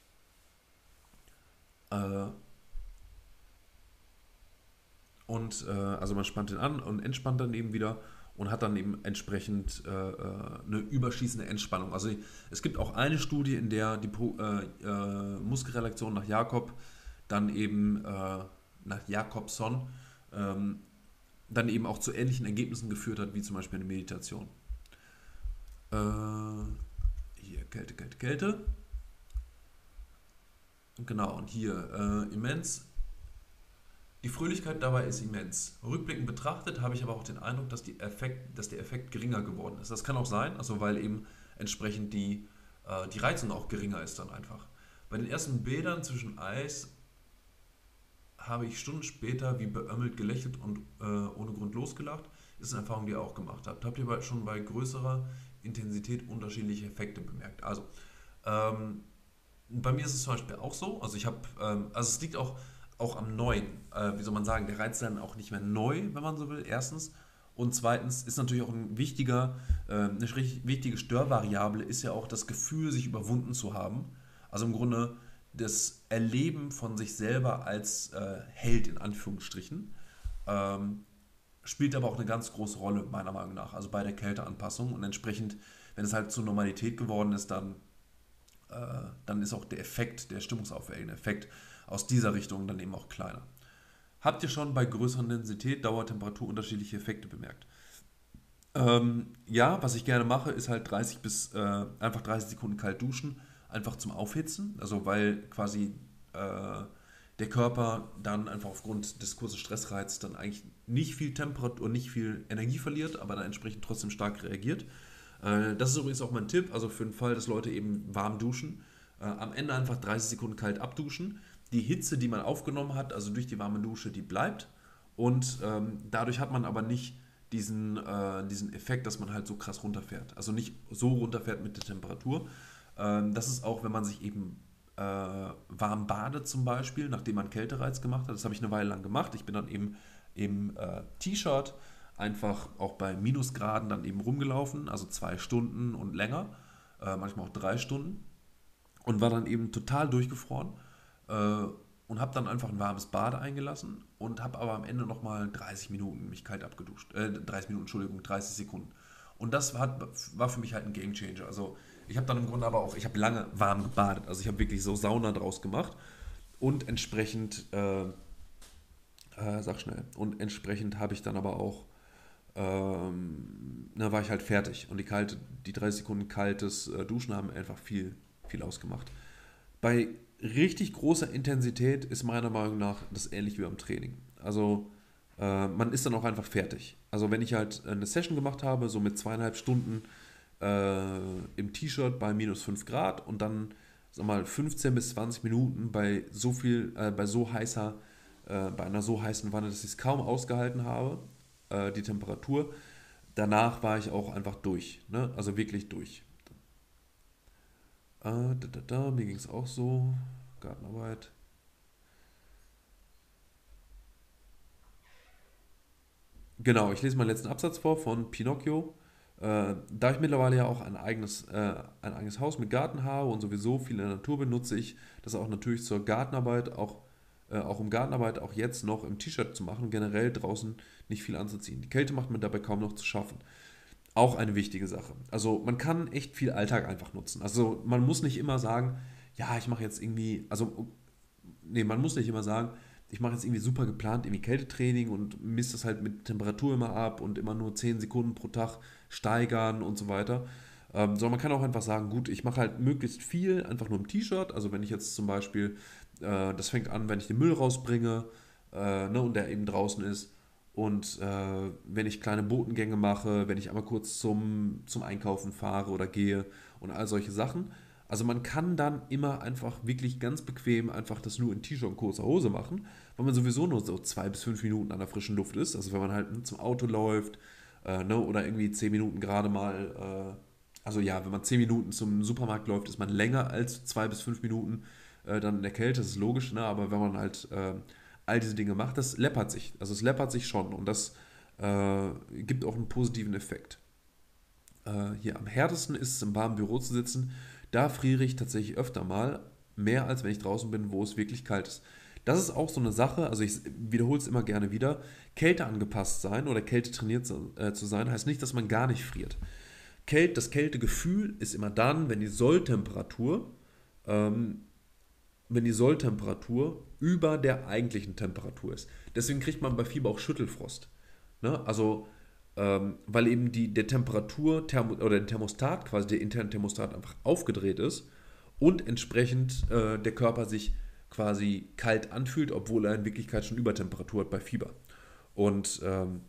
äh, Und äh, also man spannt den an und entspannt dann eben wieder und hat dann eben entsprechend äh, äh, eine überschießende Entspannung. Also es gibt auch eine Studie, in der die Pro, äh, äh, Muskelrelaktion nach Jakob dann eben äh, nach Jakobson ähm, dann eben auch zu ähnlichen Ergebnissen geführt hat, wie zum Beispiel eine Meditation. Äh, hier Kälte, Kälte, Kälte. Genau, und hier äh, immens. Die Fröhlichkeit dabei ist immens. Rückblickend betrachtet habe ich aber auch den Eindruck, dass, die Effekt, dass der Effekt geringer geworden ist. Das kann auch sein, also weil eben entsprechend die, äh, die Reizung auch geringer ist dann einfach. Bei den ersten Bildern zwischen Eis habe ich Stunden später wie beömmelt gelächelt und äh, ohne Grund losgelacht. Ist eine Erfahrung, die ihr auch gemacht habt. Habt ihr bei, schon bei größerer Intensität unterschiedliche Effekte bemerkt? Also, ähm, bei mir ist es zum Beispiel auch so. Also ich habe, ähm, also es liegt auch, auch am Neuen. Äh, wie soll man sagen, der Reiz ist dann auch nicht mehr neu, wenn man so will, erstens. Und zweitens ist natürlich auch ein wichtiger, äh, eine richtig wichtige Störvariable ist ja auch das Gefühl, sich überwunden zu haben. Also im Grunde das Erleben von sich selber als äh, Held in Anführungsstrichen. Ähm, Spielt aber auch eine ganz große Rolle, meiner Meinung nach. Also bei der Kälteanpassung. Und entsprechend, wenn es halt zur Normalität geworden ist, dann äh, dann ist auch der Effekt, der stimmungsaufwärmende Effekt aus dieser Richtung dann eben auch kleiner. Habt ihr schon bei größerer Intensität, Dauer, Temperatur unterschiedliche Effekte bemerkt? Ähm, ja, was ich gerne mache, ist halt dreißig bis äh, einfach dreißig Sekunden kalt duschen, einfach zum Aufhitzen, also weil quasi äh, der Körper dann einfach aufgrund des kurzen Stressreizes dann eigentlich nicht viel Temperatur, nicht viel Energie verliert, aber dann entsprechend trotzdem stark reagiert. Äh, das ist übrigens auch mein Tipp, also für den Fall, dass Leute eben warm duschen, äh, am Ende einfach dreißig Sekunden kalt abduschen. Die Hitze, die man aufgenommen hat, also durch die warme Dusche, die bleibt. Und ähm, dadurch hat man aber nicht diesen, äh, diesen Effekt, dass man halt so krass runterfährt. Also nicht so runterfährt mit der Temperatur. Ähm, das ist auch, wenn man sich eben äh, warm badet zum Beispiel, nachdem man Kältereiz gemacht hat. Das habe ich eine Weile lang gemacht. Ich bin dann eben im äh, T-Shirt einfach auch bei Minusgraden dann eben rumgelaufen, also zwei Stunden und länger, äh, manchmal auch drei Stunden und war dann eben total durchgefroren äh, und habe dann einfach ein warmes Bad eingelassen und habe aber am Ende nochmal dreißig Minuten mich kalt abgeduscht. Äh, dreißig Minuten, Entschuldigung, dreißig Sekunden. Und das hat, war für mich halt ein Gamechanger. Also ich habe dann im Grunde aber auch, ich habe lange warm gebadet. Also ich habe wirklich so Sauna draus gemacht und entsprechend, äh, äh, sag schnell, und entsprechend habe ich dann aber auch ähm, da war ich halt fertig. Und die, kalte, die dreißig Sekunden kaltes äh, Duschen haben einfach viel, viel ausgemacht. Bei richtig großer Intensität ist meiner Meinung nach das ähnlich wie beim Training. Also äh, man ist dann auch einfach fertig. Also wenn ich halt eine Session gemacht habe, so mit zweieinhalb Stunden äh, im T-Shirt bei minus fünf Grad und dann sag mal fünfzehn bis zwanzig Minuten bei so viel, äh, bei so heißer, äh, bei einer so heißen Wanne, dass ich es kaum ausgehalten habe, äh, die Temperatur. Danach war ich auch einfach durch, ne? Also wirklich durch. Äh, da, da, da, mir ging es auch so. Gartenarbeit. Genau, ich lese meinen letzten Absatz vor von Pinocchio. Äh, da ich mittlerweile ja auch ein eigenes, äh, ein eigenes Haus mit Garten habe und sowieso viel in der Natur bin, nutze ich das auch natürlich zur Gartenarbeit, auch, äh, auch um Gartenarbeit auch jetzt noch im T-Shirt zu machen, generell draußen nicht viel anzuziehen. Die Kälte macht mir dabei kaum noch zu schaffen. Auch eine wichtige Sache. Also man kann echt viel Alltag einfach nutzen. Also man muss nicht immer sagen, ja, ich mache jetzt irgendwie, also nee, man muss nicht immer sagen, ich mache jetzt irgendwie super geplant irgendwie Kältetraining und misst das halt mit Temperatur immer ab und immer nur zehn Sekunden pro Tag steigern und so weiter. Ähm, sondern man kann auch einfach sagen, gut, ich mache halt möglichst viel einfach nur im T-Shirt. Also wenn ich jetzt zum Beispiel, äh, das fängt an, wenn ich den Müll rausbringe äh, ne, und der eben draußen ist. Und äh, wenn ich kleine Botengänge mache, wenn ich einmal kurz zum, zum Einkaufen fahre oder gehe und all solche Sachen. Also man kann dann immer einfach wirklich ganz bequem einfach das nur in T-Shirt und kurzer Hose machen, weil man sowieso nur so zwei bis fünf Minuten an der frischen Luft ist. Also wenn man halt zum Auto läuft äh, ne, oder irgendwie zehn Minuten gerade mal, äh, also ja, wenn man zehn Minuten zum Supermarkt läuft, ist man länger als zwei bis fünf Minuten äh, dann in der Kälte, das ist logisch, ne? Aber wenn man halt äh, all diese Dinge macht, das läppert sich. Also es läppert sich schon und das äh, gibt auch einen positiven Effekt. Äh, hier am härtesten ist es, im warmen Büro zu sitzen. Da friere ich tatsächlich öfter mal, mehr als wenn ich draußen bin, wo es wirklich kalt ist. Das ist auch so eine Sache, also ich wiederhole es immer gerne wieder, Kälte angepasst sein oder Kälte trainiert zu, äh, zu sein, heißt nicht, dass man gar nicht friert. Kälte, das Kältegefühl ist immer dann, wenn die Solltemperatur, ähm, wenn die Solltemperatur über der eigentlichen Temperatur ist. Deswegen kriegt man bei Fieber auch Schüttelfrost. Ne? Also, ähm, weil eben die, der Temperatur Thermo, oder der Thermostat, quasi der interne Thermostat einfach aufgedreht ist und entsprechend äh, der Körper sich quasi kalt anfühlt, obwohl er in Wirklichkeit schon Übertemperatur hat bei Fieber. Und ähm,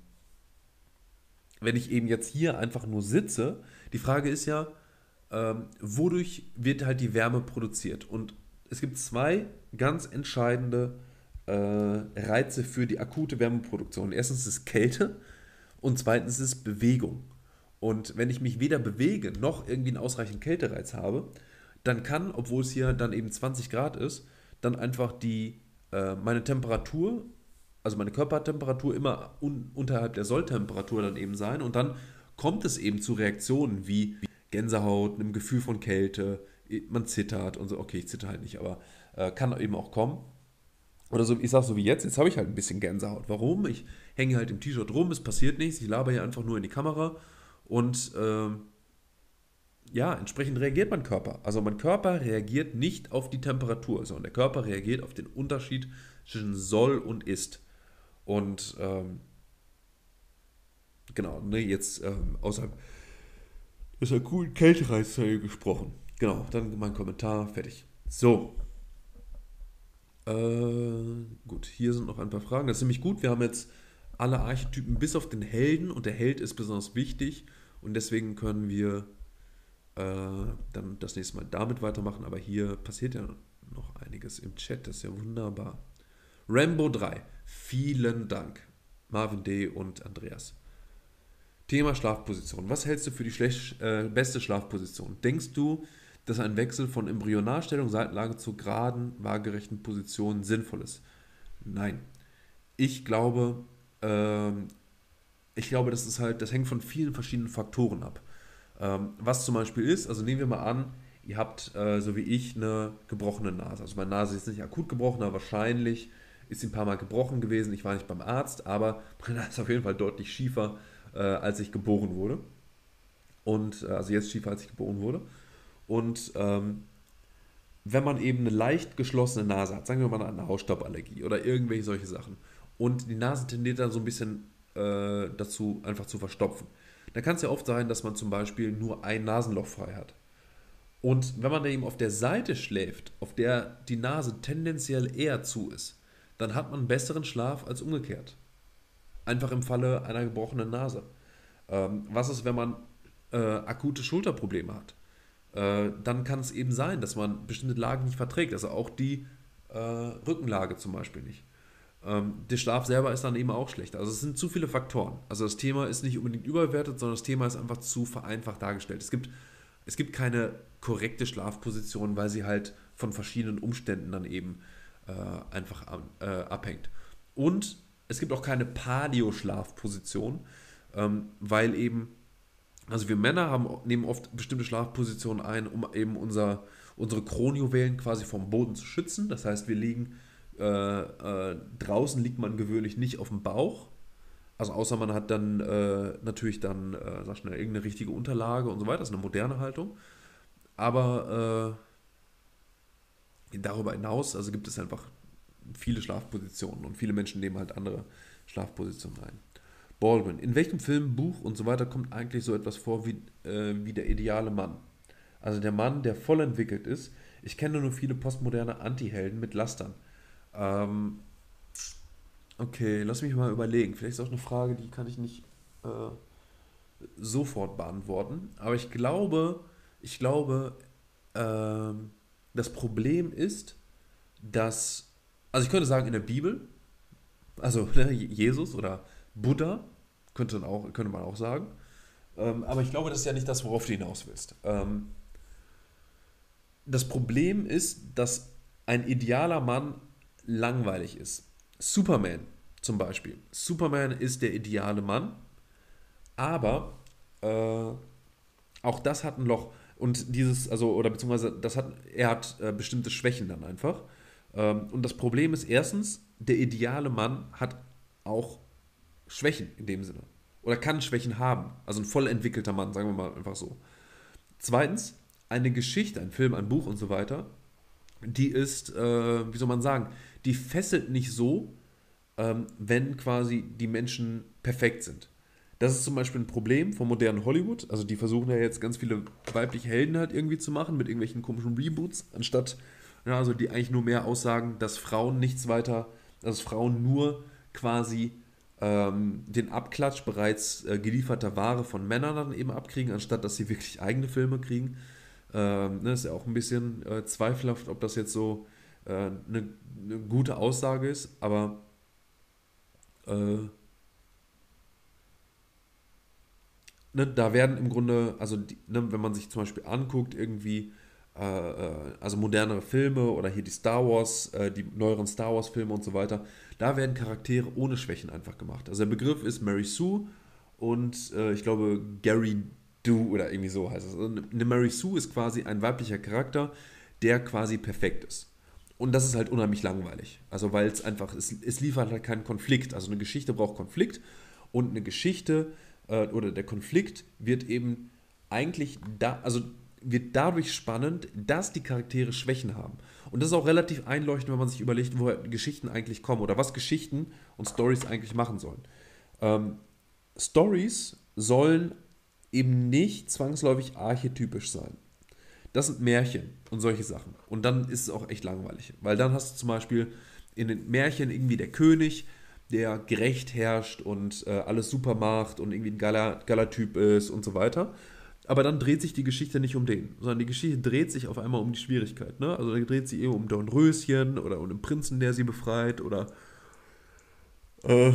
wenn ich eben jetzt hier einfach nur sitze, die Frage ist ja, ähm, wodurch wird halt die Wärme produziert? Und es gibt zwei ganz entscheidende äh, Reize für die akute Wärmeproduktion. Erstens ist Kälte und zweitens ist Bewegung. Und wenn ich mich weder bewege noch irgendwie einen ausreichenden Kältereiz habe, dann kann, obwohl es hier dann eben zwanzig Grad ist, dann einfach die, äh, meine Temperatur, also meine Körpertemperatur immer un unterhalb der Solltemperatur dann eben sein und dann kommt es eben zu Reaktionen wie Gänsehaut, einem Gefühl von Kälte, man zittert und so, okay, ich zitter halt nicht, aber äh, kann eben auch kommen. Oder so, ich sag so wie jetzt, jetzt habe ich halt ein bisschen Gänsehaut. Warum? Ich hänge halt im T-Shirt rum, es passiert nichts, ich laber hier einfach nur in die Kamera und ähm, ja, entsprechend reagiert mein Körper. Also mein Körper reagiert nicht auf die Temperatur, sondern der Körper reagiert auf den Unterschied zwischen soll und ist. Und ähm, genau, ne, jetzt ähm, außerhalb dieser coolen Kältereiszeit gesprochen. Genau, dann mein Kommentar, fertig. So, äh, gut, hier sind noch ein paar Fragen. Das ist nämlich gut, wir haben jetzt alle Archetypen bis auf den Helden und der Held ist besonders wichtig und deswegen können wir äh, dann das nächste Mal damit weitermachen, aber hier passiert ja noch einiges im Chat, das ist ja wunderbar. Rambo drei, vielen Dank. Marvin D. und Andreas. Thema Schlafposition. Was hältst du für die schlecht, äh, beste Schlafposition? Denkst du, dass ein Wechsel von Embryonalstellung, Seitenlage zur geraden, waagerechten Position sinnvoll ist? Nein. Ich glaube, ähm, ich glaube, das ist halt, das hängt von vielen verschiedenen Faktoren ab. Ähm, was zum Beispiel ist, also nehmen wir mal an, ihr habt, äh, so wie ich, eine gebrochene Nase. Also meine Nase ist nicht akut gebrochen, aber wahrscheinlich ist sie ein paar Mal gebrochen gewesen. Ich war nicht beim Arzt, aber meine Nase ist auf jeden Fall deutlich schiefer, äh, als ich geboren wurde. Und, äh, also jetzt schiefer, als ich geboren wurde. Und ähm, wenn man eben eine leicht geschlossene Nase hat, sagen wir mal eine Hausstauballergie oder irgendwelche solche Sachen, und die Nase tendiert dann so ein bisschen äh, dazu, einfach zu verstopfen, dann kann es ja oft sein, dass man zum Beispiel nur ein Nasenloch frei hat. Und wenn man dann eben auf der Seite schläft, auf der die Nase tendenziell eher zu ist, dann hat man einen besseren Schlaf als umgekehrt. Einfach im Falle einer gebrochenen Nase. Ähm, was ist, wenn man äh, akute Schulterprobleme hat? Äh, dann kann es eben sein, dass man bestimmte Lagen nicht verträgt. Also auch die äh, Rückenlage zum Beispiel nicht. Ähm, der Schlaf selber ist dann eben auch schlecht. Also es sind zu viele Faktoren. Also das Thema ist nicht unbedingt überbewertet, sondern das Thema ist einfach zu vereinfacht dargestellt. Es gibt, es gibt keine korrekte Schlafposition, weil sie halt von verschiedenen Umständen dann eben äh, einfach an, äh, abhängt. Und es gibt auch keine Paleo-Schlafposition, ähm, weil eben, also wir Männer haben, nehmen oft bestimmte Schlafpositionen ein, um eben unser, unsere Kronjuwelen quasi vom Boden zu schützen. Das heißt, wir liegen äh, äh, draußen liegt man gewöhnlich nicht auf dem Bauch. Also außer man hat dann äh, natürlich dann, äh, sag schnell, irgendeine richtige Unterlage und so weiter. Das ist eine moderne Haltung. Aber äh, darüber hinaus, also gibt es einfach viele Schlafpositionen und viele Menschen nehmen halt andere Schlafpositionen ein. Baldwin. In welchem Film, Buch und so weiter kommt eigentlich so etwas vor wie, äh, wie der ideale Mann? Also der Mann, der voll entwickelt ist. Ich kenne nur viele postmoderne Anti-Helden mit Lastern. Ähm, okay, lass mich mal überlegen. Vielleicht ist auch eine Frage, die kann ich nicht äh, sofort beantworten. Aber ich glaube, ich glaube, ähm, das Problem ist, dass, also ich könnte sagen, in der Bibel, also ne, Jesus oder Buddha, könnte, man auch, könnte man auch sagen, ähm, aber ich glaube, das ist ja nicht das, worauf du hinaus willst. Ähm, das Problem ist, dass ein idealer Mann langweilig ist. Superman zum Beispiel. Superman ist der ideale Mann, aber äh, auch das hat ein Loch. Und dieses, also, oder beziehungsweise, das hat, er hat äh, bestimmte Schwächen dann einfach. Ähm, und das Problem ist erstens, der ideale Mann hat auch Schwächen in dem Sinne. Oder kann Schwächen haben. Also ein voll entwickelter Mann, sagen wir mal einfach so. Zweitens, eine Geschichte, ein Film, ein Buch und so weiter, die ist, äh, wie soll man sagen, die fesselt nicht so, ähm, wenn quasi die Menschen perfekt sind. Das ist zum Beispiel ein Problem vom modernen Hollywood. Also die versuchen ja jetzt ganz viele weibliche Helden halt irgendwie zu machen mit irgendwelchen komischen Reboots, anstatt, ja, also die eigentlich nur mehr aussagen, dass Frauen nichts weiter, dass Frauen nur quasi ähm, den Abklatsch bereits äh, gelieferter Ware von Männern dann eben abkriegen, anstatt dass sie wirklich eigene Filme kriegen. Ähm, ne, ist ja auch ein bisschen äh, zweifelhaft, ob das jetzt so äh, eine, eine gute Aussage ist, aber äh, ne, da werden im Grunde, also die, ne, wenn man sich zum Beispiel anguckt, irgendwie, äh, äh, also modernere Filme oder hier die Star Wars, äh, die neueren Star Wars Filme und so weiter, da werden Charaktere ohne Schwächen einfach gemacht. Also der Begriff ist Mary Sue und äh, ich glaube Gary Du oder irgendwie so heißt es. Also eine Mary Sue ist quasi ein weiblicher Charakter, der quasi perfekt ist. Und das ist halt unheimlich langweilig. Also weil es einfach, es, es liefert halt keinen Konflikt. Also eine Geschichte braucht Konflikt und eine Geschichte äh, oder der Konflikt wird eben eigentlich da, also wird dadurch spannend, dass die Charaktere Schwächen haben. Und das ist auch relativ einleuchtend, wenn man sich überlegt, woher Geschichten eigentlich kommen oder was Geschichten und Stories eigentlich machen sollen. Ähm, Stories sollen eben nicht zwangsläufig archetypisch sein. Das sind Märchen und solche Sachen. Und dann ist es auch echt langweilig. Weil dann hast du zum Beispiel in den Märchen irgendwie der König, der gerecht herrscht und äh, alles super macht und irgendwie ein geiler, geiler Typ ist und so weiter. Aber dann dreht sich die Geschichte nicht um den, sondern die Geschichte dreht sich auf einmal um die Schwierigkeit. Ne? Also dann dreht sich eben um Dornröschen oder um den Prinzen, der sie befreit oder äh,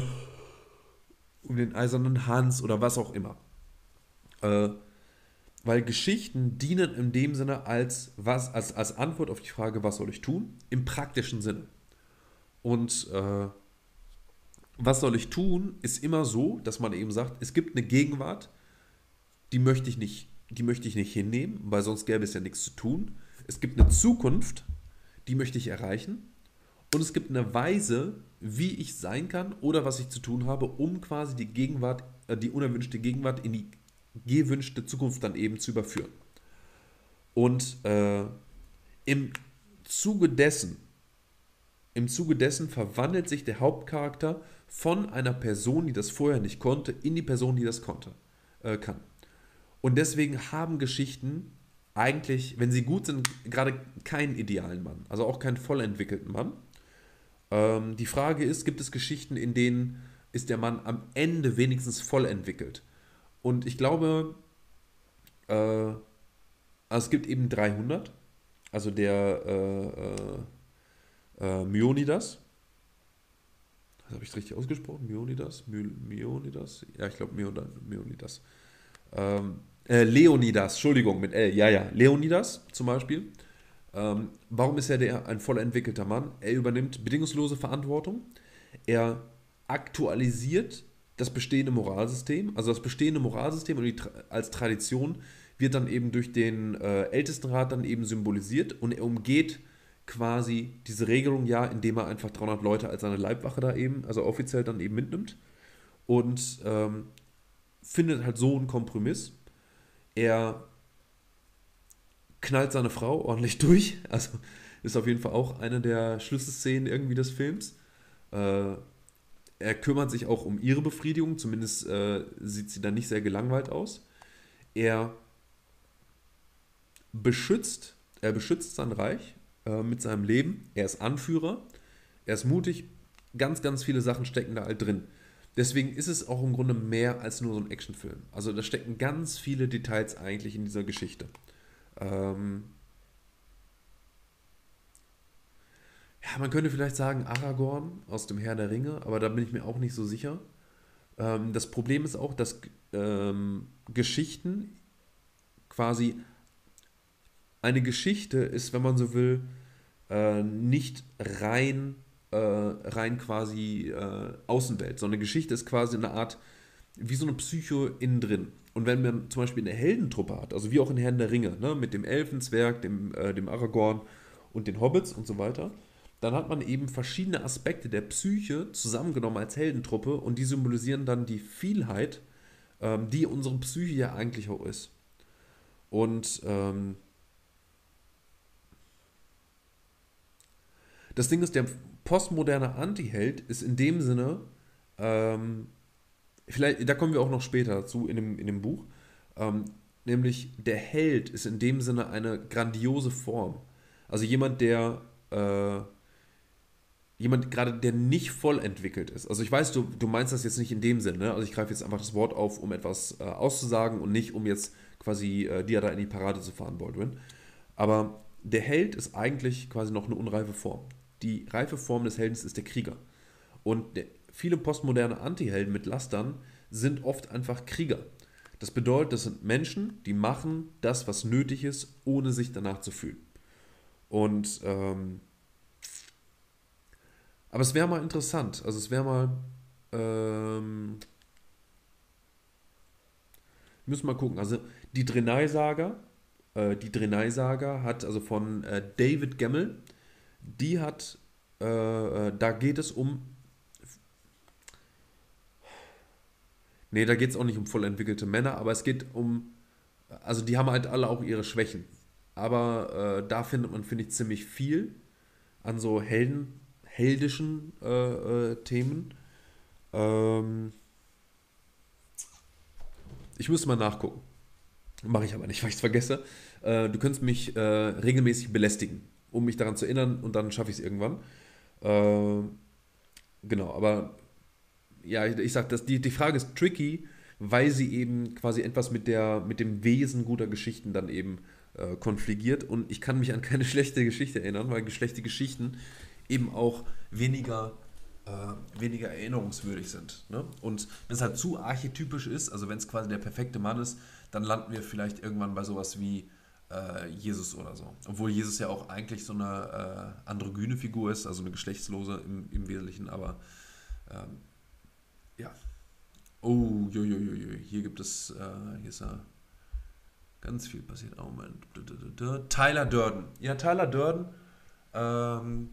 um den eisernen Hans oder was auch immer. Äh, Weil Geschichten dienen in dem Sinne als, was, als, als Antwort auf die Frage, was soll ich tun, im praktischen Sinne. Und äh, was soll ich tun, ist immer so, dass man eben sagt, es gibt eine Gegenwart, die möchte ich nicht, die möchte ich nicht hinnehmen, weil sonst gäbe es ja nichts zu tun. Es gibt eine Zukunft, die möchte ich erreichen. Und es gibt eine Weise, wie ich sein kann oder was ich zu tun habe, um quasi die Gegenwart, äh, die unerwünschte Gegenwart in die gewünschte Zukunft dann eben zu überführen. Und äh, im Zuge dessen, im Zuge dessen verwandelt sich der Hauptcharakter von einer Person, die das vorher nicht konnte, in die Person, die das konnte, äh, kann. Und deswegen haben Geschichten eigentlich, wenn sie gut sind, gerade keinen idealen Mann, also auch keinen vollentwickelten Mann. Ähm, die Frage ist, gibt es Geschichten, in denen ist der Mann am Ende wenigstens voll entwickelt? Und ich glaube, äh, also es gibt eben dreihundert, also der äh, äh, äh, Myonidas. Habe ich es richtig ausgesprochen? Myonidas? My, Myonidas? Ja, ich glaube Myonidas. Ähm, äh, Leonidas, Entschuldigung, mit L. Ja, ja, Leonidas zum Beispiel. Ähm, warum ist er der, ein voll entwickelter Mann? Er übernimmt bedingungslose Verantwortung. Er aktualisiert das bestehende Moralsystem. Also das bestehende Moralsystem und die, als Tradition wird dann eben durch den äh, Ältestenrat dann eben symbolisiert und er umgeht quasi diese Regelung ja, indem er einfach dreihundert Leute als seine Leibwache da eben, also offiziell dann eben mitnimmt und ähm, findet halt so einen Kompromiss. Er knallt seine Frau ordentlich durch, also ist auf jeden Fall auch eine der Schlüsselszenen irgendwie des Films. Äh, er kümmert sich auch um ihre Befriedigung, zumindest äh, sieht sie dann nicht sehr gelangweilt aus. Er beschützt, er beschützt sein Reich äh, mit seinem Leben. Er ist Anführer, er ist mutig. Ganz, ganz viele Sachen stecken da halt drin. Deswegen ist es auch im Grunde mehr als nur so ein Actionfilm. Also da stecken ganz viele Details eigentlich in dieser Geschichte. Ähm, man könnte vielleicht sagen Aragorn aus dem Herr der Ringe, aber da bin ich mir auch nicht so sicher. Ähm, das Problem ist auch, dass ähm, Geschichten quasi, eine Geschichte ist, wenn man so will, äh, nicht rein, äh, rein quasi äh, Außenwelt, sondern Geschichte ist quasi eine Art, wie so eine Psycho innen drin. Und wenn man zum Beispiel eine Heldentruppe hat, also wie auch in Herrn der Ringe, ne, mit dem Elfenzwerg, dem, äh, dem Aragorn und den Hobbits und so weiter, dann hat man eben verschiedene Aspekte der Psyche zusammengenommen als Heldentruppe und die symbolisieren dann die Vielheit, ähm, die unsere Psyche ja eigentlich auch ist. Und ähm, das Ding ist, der postmoderne Anti-Held ist in dem Sinne, ähm, vielleicht, da kommen wir auch noch später dazu in dem, in dem Buch, ähm, nämlich der Held ist in dem Sinne eine grandiose Form. Also jemand, der, äh, jemand gerade, der nicht voll entwickelt ist. Also ich weiß, du, du meinst das jetzt nicht in dem Sinne, ne? Also ich greife jetzt einfach das Wort auf, um etwas äh, auszusagen und nicht, um jetzt quasi äh, dir da in die Parade zu fahren, Baldwin. Aber der Held ist eigentlich quasi noch eine unreife Form. Die reife Form des Heldens ist der Krieger. Und der, viele postmoderne Antihelden mit Lastern sind oft einfach Krieger. Das bedeutet, das sind Menschen, die machen das, was nötig ist, ohne sich danach zu fühlen. Und, ähm, aber es wäre mal interessant, also es wäre mal, ähm, müssen wir mal gucken, also die Drenai-Saga, äh, die Drenai-Saga hat also von äh, David Gemmell, die hat, äh, äh, da geht es um, nee, da geht es auch nicht um voll entwickelte Männer, aber es geht um, also die haben halt alle auch ihre Schwächen. Aber äh, da findet man, finde ich, ziemlich viel an so Helden, heldischen äh, äh, Themen. Ähm, ich müsste mal nachgucken. Mache ich aber nicht, weil ich es vergesse. Äh, du könntest mich äh, regelmäßig belästigen, um mich daran zu erinnern und dann schaffe ich es irgendwann. Äh, genau, aber ja, ich, ich sag, das, die, die Frage ist tricky, weil sie eben quasi etwas mit, der, mit dem Wesen guter Geschichten dann eben äh, konfligiert. Und ich kann mich an keine schlechte Geschichte erinnern, weil schlechte Geschichten eben auch weniger, äh, weniger erinnerungswürdig sind. Ne? Und wenn es halt zu archetypisch ist, also wenn es quasi der perfekte Mann ist, dann landen wir vielleicht irgendwann bei sowas wie äh, Jesus oder so. Obwohl Jesus ja auch eigentlich so eine äh, androgyne Figur ist, also eine geschlechtslose im, im Wesentlichen, aber ähm, ja. Oh, jojojojo. Hier gibt es, äh, hier ist ja ganz viel passiert. Oh, Moment. Tyler Durden. Ja, Tyler Durden. Ähm,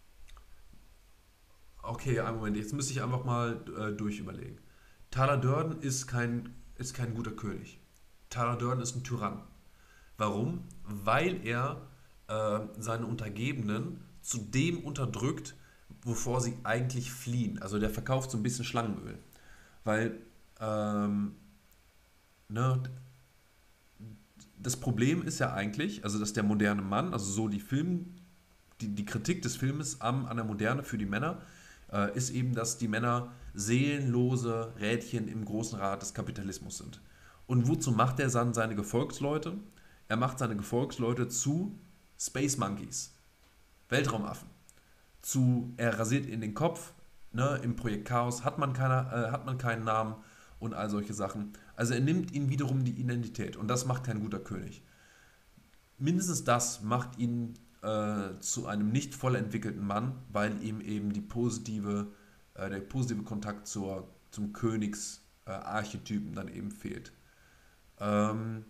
okay, einen Moment. Jetzt müsste ich einfach mal äh, durchüberlegen. Tyler Durden ist kein, ist kein guter König. Tyler Durden ist ein Tyrann. Warum? Weil er äh, seine Untergebenen zu dem unterdrückt, wovor sie eigentlich fliehen. Also der verkauft so ein bisschen Schlangenöl. Weil ähm, ne, das Problem ist ja eigentlich, also dass der moderne Mann, also so die Film, die, die Kritik des Filmes am, an der Moderne für die Männer, äh, ist eben, dass die Männer seelenlose Rädchen im großen Rad des Kapitalismus sind. Und wozu macht er dann seine Gefolgsleute? Er macht seine Gefolgsleute zu Space Monkeys, Weltraumaffen. Zu, er rasiert in den Kopf, ne, im Projekt Chaos hat man, keine, äh, hat man keinen Namen und all solche Sachen. Also er nimmt ihnen wiederum die Identität und das macht kein guter König. Mindestens das macht ihn äh, zu einem nicht voll entwickelten Mann, weil ihm eben die positive, äh, der positive Kontakt zur, zum Königsarchetypen äh, dann eben fehlt. Ähm,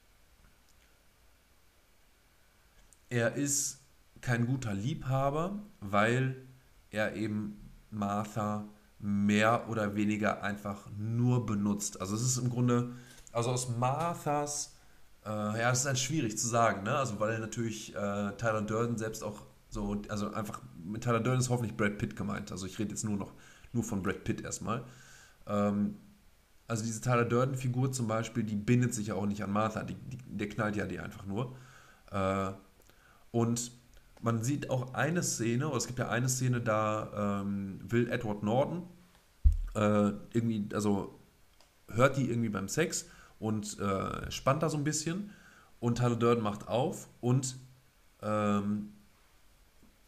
er ist kein guter Liebhaber, weil er eben Martha mehr oder weniger einfach nur benutzt. Also es ist im Grunde, also aus Marthas, äh, ja, es ist halt schwierig zu sagen, ne? Also weil natürlich äh, Tyler Durden selbst auch so, also einfach, mit Tyler Durden ist hoffentlich Brad Pitt gemeint. Also ich rede jetzt nur noch nur von Brad Pitt erstmal. Ähm, also diese Tyler Durden-Figur zum Beispiel, die bindet sich ja auch nicht an Martha, die, die, der knallt ja die einfach nur. Äh, und man sieht auch eine Szene, oder es gibt ja eine Szene, da ähm, will Edward Norton äh, irgendwie, also hört die irgendwie beim Sex und äh, spannt da so ein bisschen und Tyler Durden macht auf und ähm,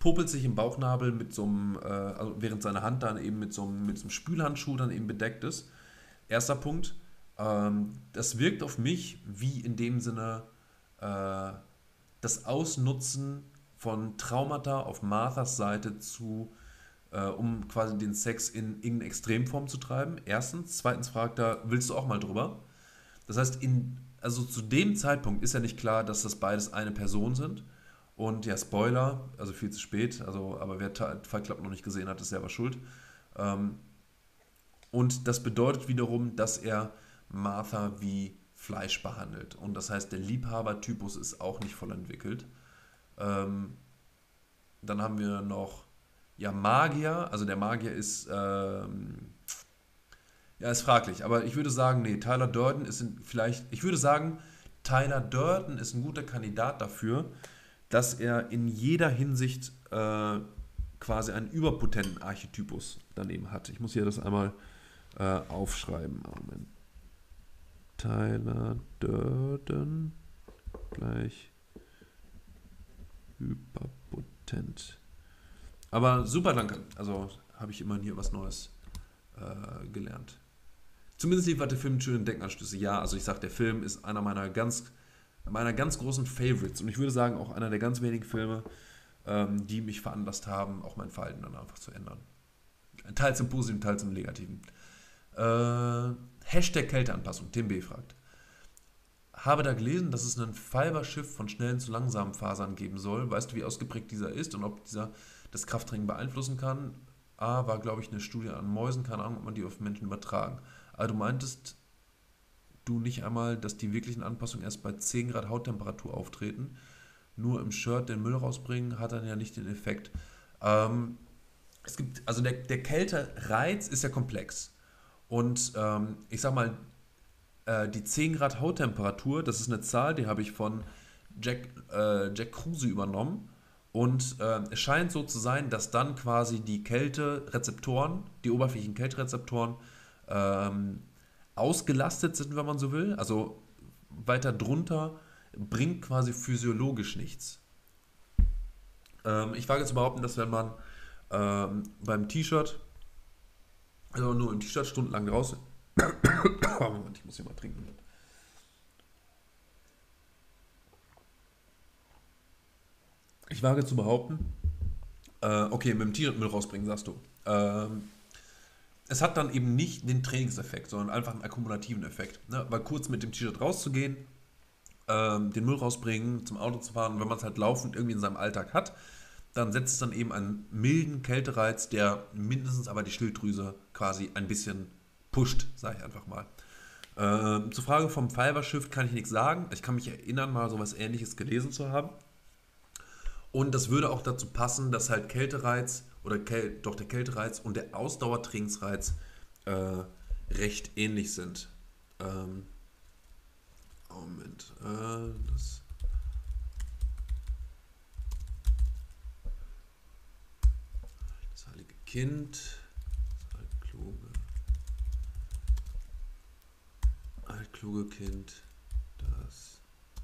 popelt sich im Bauchnabel mit so einem, äh, also während seine Hand dann eben mit so einem, mit so einem Spülhandschuh dann eben bedeckt ist. Erster Punkt. Ähm, das wirkt auf mich wie in dem Sinne äh, das Ausnutzen von Traumata auf Marthas Seite zu, äh, um quasi den Sex in irgendeine Extremform zu treiben. Erstens. Zweitens fragt er, willst du auch mal drüber? Das heißt, in, also zu dem Zeitpunkt ist ja nicht klar, dass das beides eine Person sind. Und ja, Spoiler, also viel zu spät, also, aber wer Ta- Fight Club noch nicht gesehen hat, ist selber schuld. Ähm, und das bedeutet wiederum, dass er Martha wie Fleisch behandelt. Und das heißt, der Liebhabertypus ist auch nicht voll entwickelt. Ähm, Dann haben wir noch ja, Magier. Also der Magier ist, ähm, ja, ist fraglich. Aber ich würde sagen, nee, Tyler Durden ist in, vielleicht, ich würde sagen, Tyler Durden ist ein guter Kandidat dafür, dass er in jeder Hinsicht äh, quasi einen überpotenten Archetypus daneben hat. Ich muss hier das einmal äh, aufschreiben. Moment. Tyler Durden gleich überpotent. Aber super, danke. Also habe ich immerhin hier was Neues äh, gelernt. Zumindest liefert der Film schöne Denkanstöße. Ja, also ich sag, der Film ist einer meiner ganz, meiner ganz großen Favorites. Und ich würde sagen, auch einer der ganz wenigen Filme, ähm, die mich veranlasst haben, auch mein Verhalten dann einfach zu ändern. Teils im Positiven, teils im Negativen. Äh, Hashtag Kälteanpassung. Tim B. fragt. Habe da gelesen, dass es ein Fiberschiff von schnellen zu langsamen Fasern geben soll. Weißt du, wie ausgeprägt dieser ist und ob dieser das Krafttraining beeinflussen kann? A, war, glaube ich, eine Studie an Mäusen, keine Ahnung, ob man die auf Menschen übertragen. Aber du meintest du nicht einmal, dass die wirklichen Anpassungen erst bei zehn Grad Hauttemperatur auftreten? Nur im Shirt den Müll rausbringen hat dann ja nicht den Effekt. Ähm, es gibt, also der, der Kältereiz ist ja komplex. Und ähm, ich sag mal, äh, die zehn Grad Hauttemperatur, das ist eine Zahl, die habe ich von Jack, äh, Jack Kruse übernommen. Und äh, es scheint so zu sein, dass dann quasi die Kälterezeptoren, die oberflächlichen Kälterezeptoren, ähm, ausgelastet sind, wenn man so will. Also weiter drunter bringt quasi physiologisch nichts. Ähm, ich wage zu behaupten, dass wenn man ähm, beim T-Shirt, also nur im T-Shirt stundenlang draußen, Moment, ich muss hier mal trinken. Ich wage zu behaupten, äh, okay, mit dem T-Shirt Müll rausbringen, sagst du. Ähm, es hat dann eben nicht den Trainingseffekt, sondern einfach einen akkumulativen Effekt. Ne? Weil kurz mit dem T-Shirt rauszugehen, ähm, den Müll rausbringen, zum Auto zu fahren, wenn man es halt laufend irgendwie in seinem Alltag hat, dann setzt es dann eben einen milden Kältereiz, der mindestens aber die Schilddrüse quasi ein bisschen pusht, sage ich einfach mal. Ähm, zur Frage vom Fiberschiff kann ich nichts sagen. Ich kann mich erinnern, mal so was Ähnliches gelesen zu haben. Und das würde auch dazu passen, dass halt Kältereiz oder Käl doch der Kältereiz und der Ausdauertrainingsreiz äh, recht ähnlich sind. Ähm, Moment, äh, das, das heilige Kind, das altkluge, altkluge Kind, das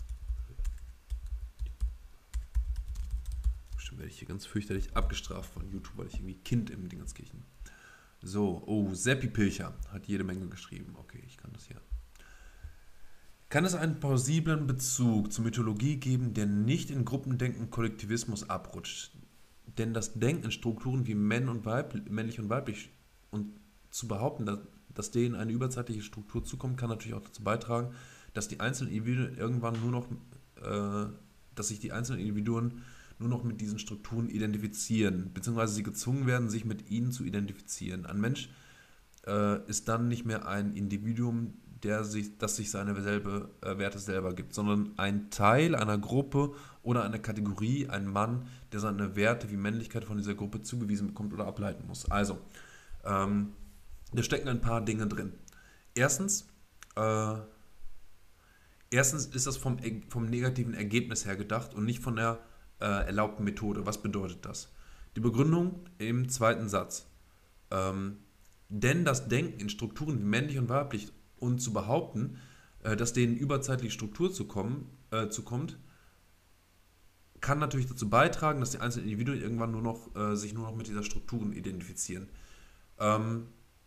bestimmt werde ich hier ganz fürchterlich abgestraft von YouTube, weil ich irgendwie Kind im Dingenskirchen. So, oh, Seppi Pilcher hat jede Menge geschrieben. Okay, ich kann das hier. Kann es einen plausiblen Bezug zur Mythologie geben, der nicht in Gruppendenken und Kollektivismus abrutscht? Denn das Denken in Strukturen wie Männ und Weib, männlich und weiblich und zu behaupten, dass, dass denen eine überzeitliche Struktur zukommt, kann natürlich auch dazu beitragen, dass die einzelnen Individuen irgendwann nur noch, äh, dass sich die einzelnen Individuen nur noch mit diesen Strukturen identifizieren, beziehungsweise sie gezwungen werden, sich mit ihnen zu identifizieren. Ein Mensch äh, ist dann nicht mehr ein Individuum, der sich, das sich seine selbe, äh, Werte selber gibt, sondern ein Teil einer Gruppe oder einer Kategorie, ein Mann, der seine Werte wie Männlichkeit von dieser Gruppe zugewiesen bekommt oder ableiten muss. Also, ähm, da stecken ein paar Dinge drin. Erstens, äh, erstens ist das vom, vom negativen Ergebnis her gedacht und nicht von der äh, erlaubten Methode. Was bedeutet das? Die Begründung im zweiten Satz. Ähm, denn das Denken in Strukturen wie männlich und weiblich und zu behaupten, äh, dass denen überzeitlich Struktur zukommen, äh, zukommt, kann natürlich dazu beitragen, dass die einzelnen Individuen irgendwann nur noch, äh, sich nur noch mit dieser Strukturen identifizieren. Ähm,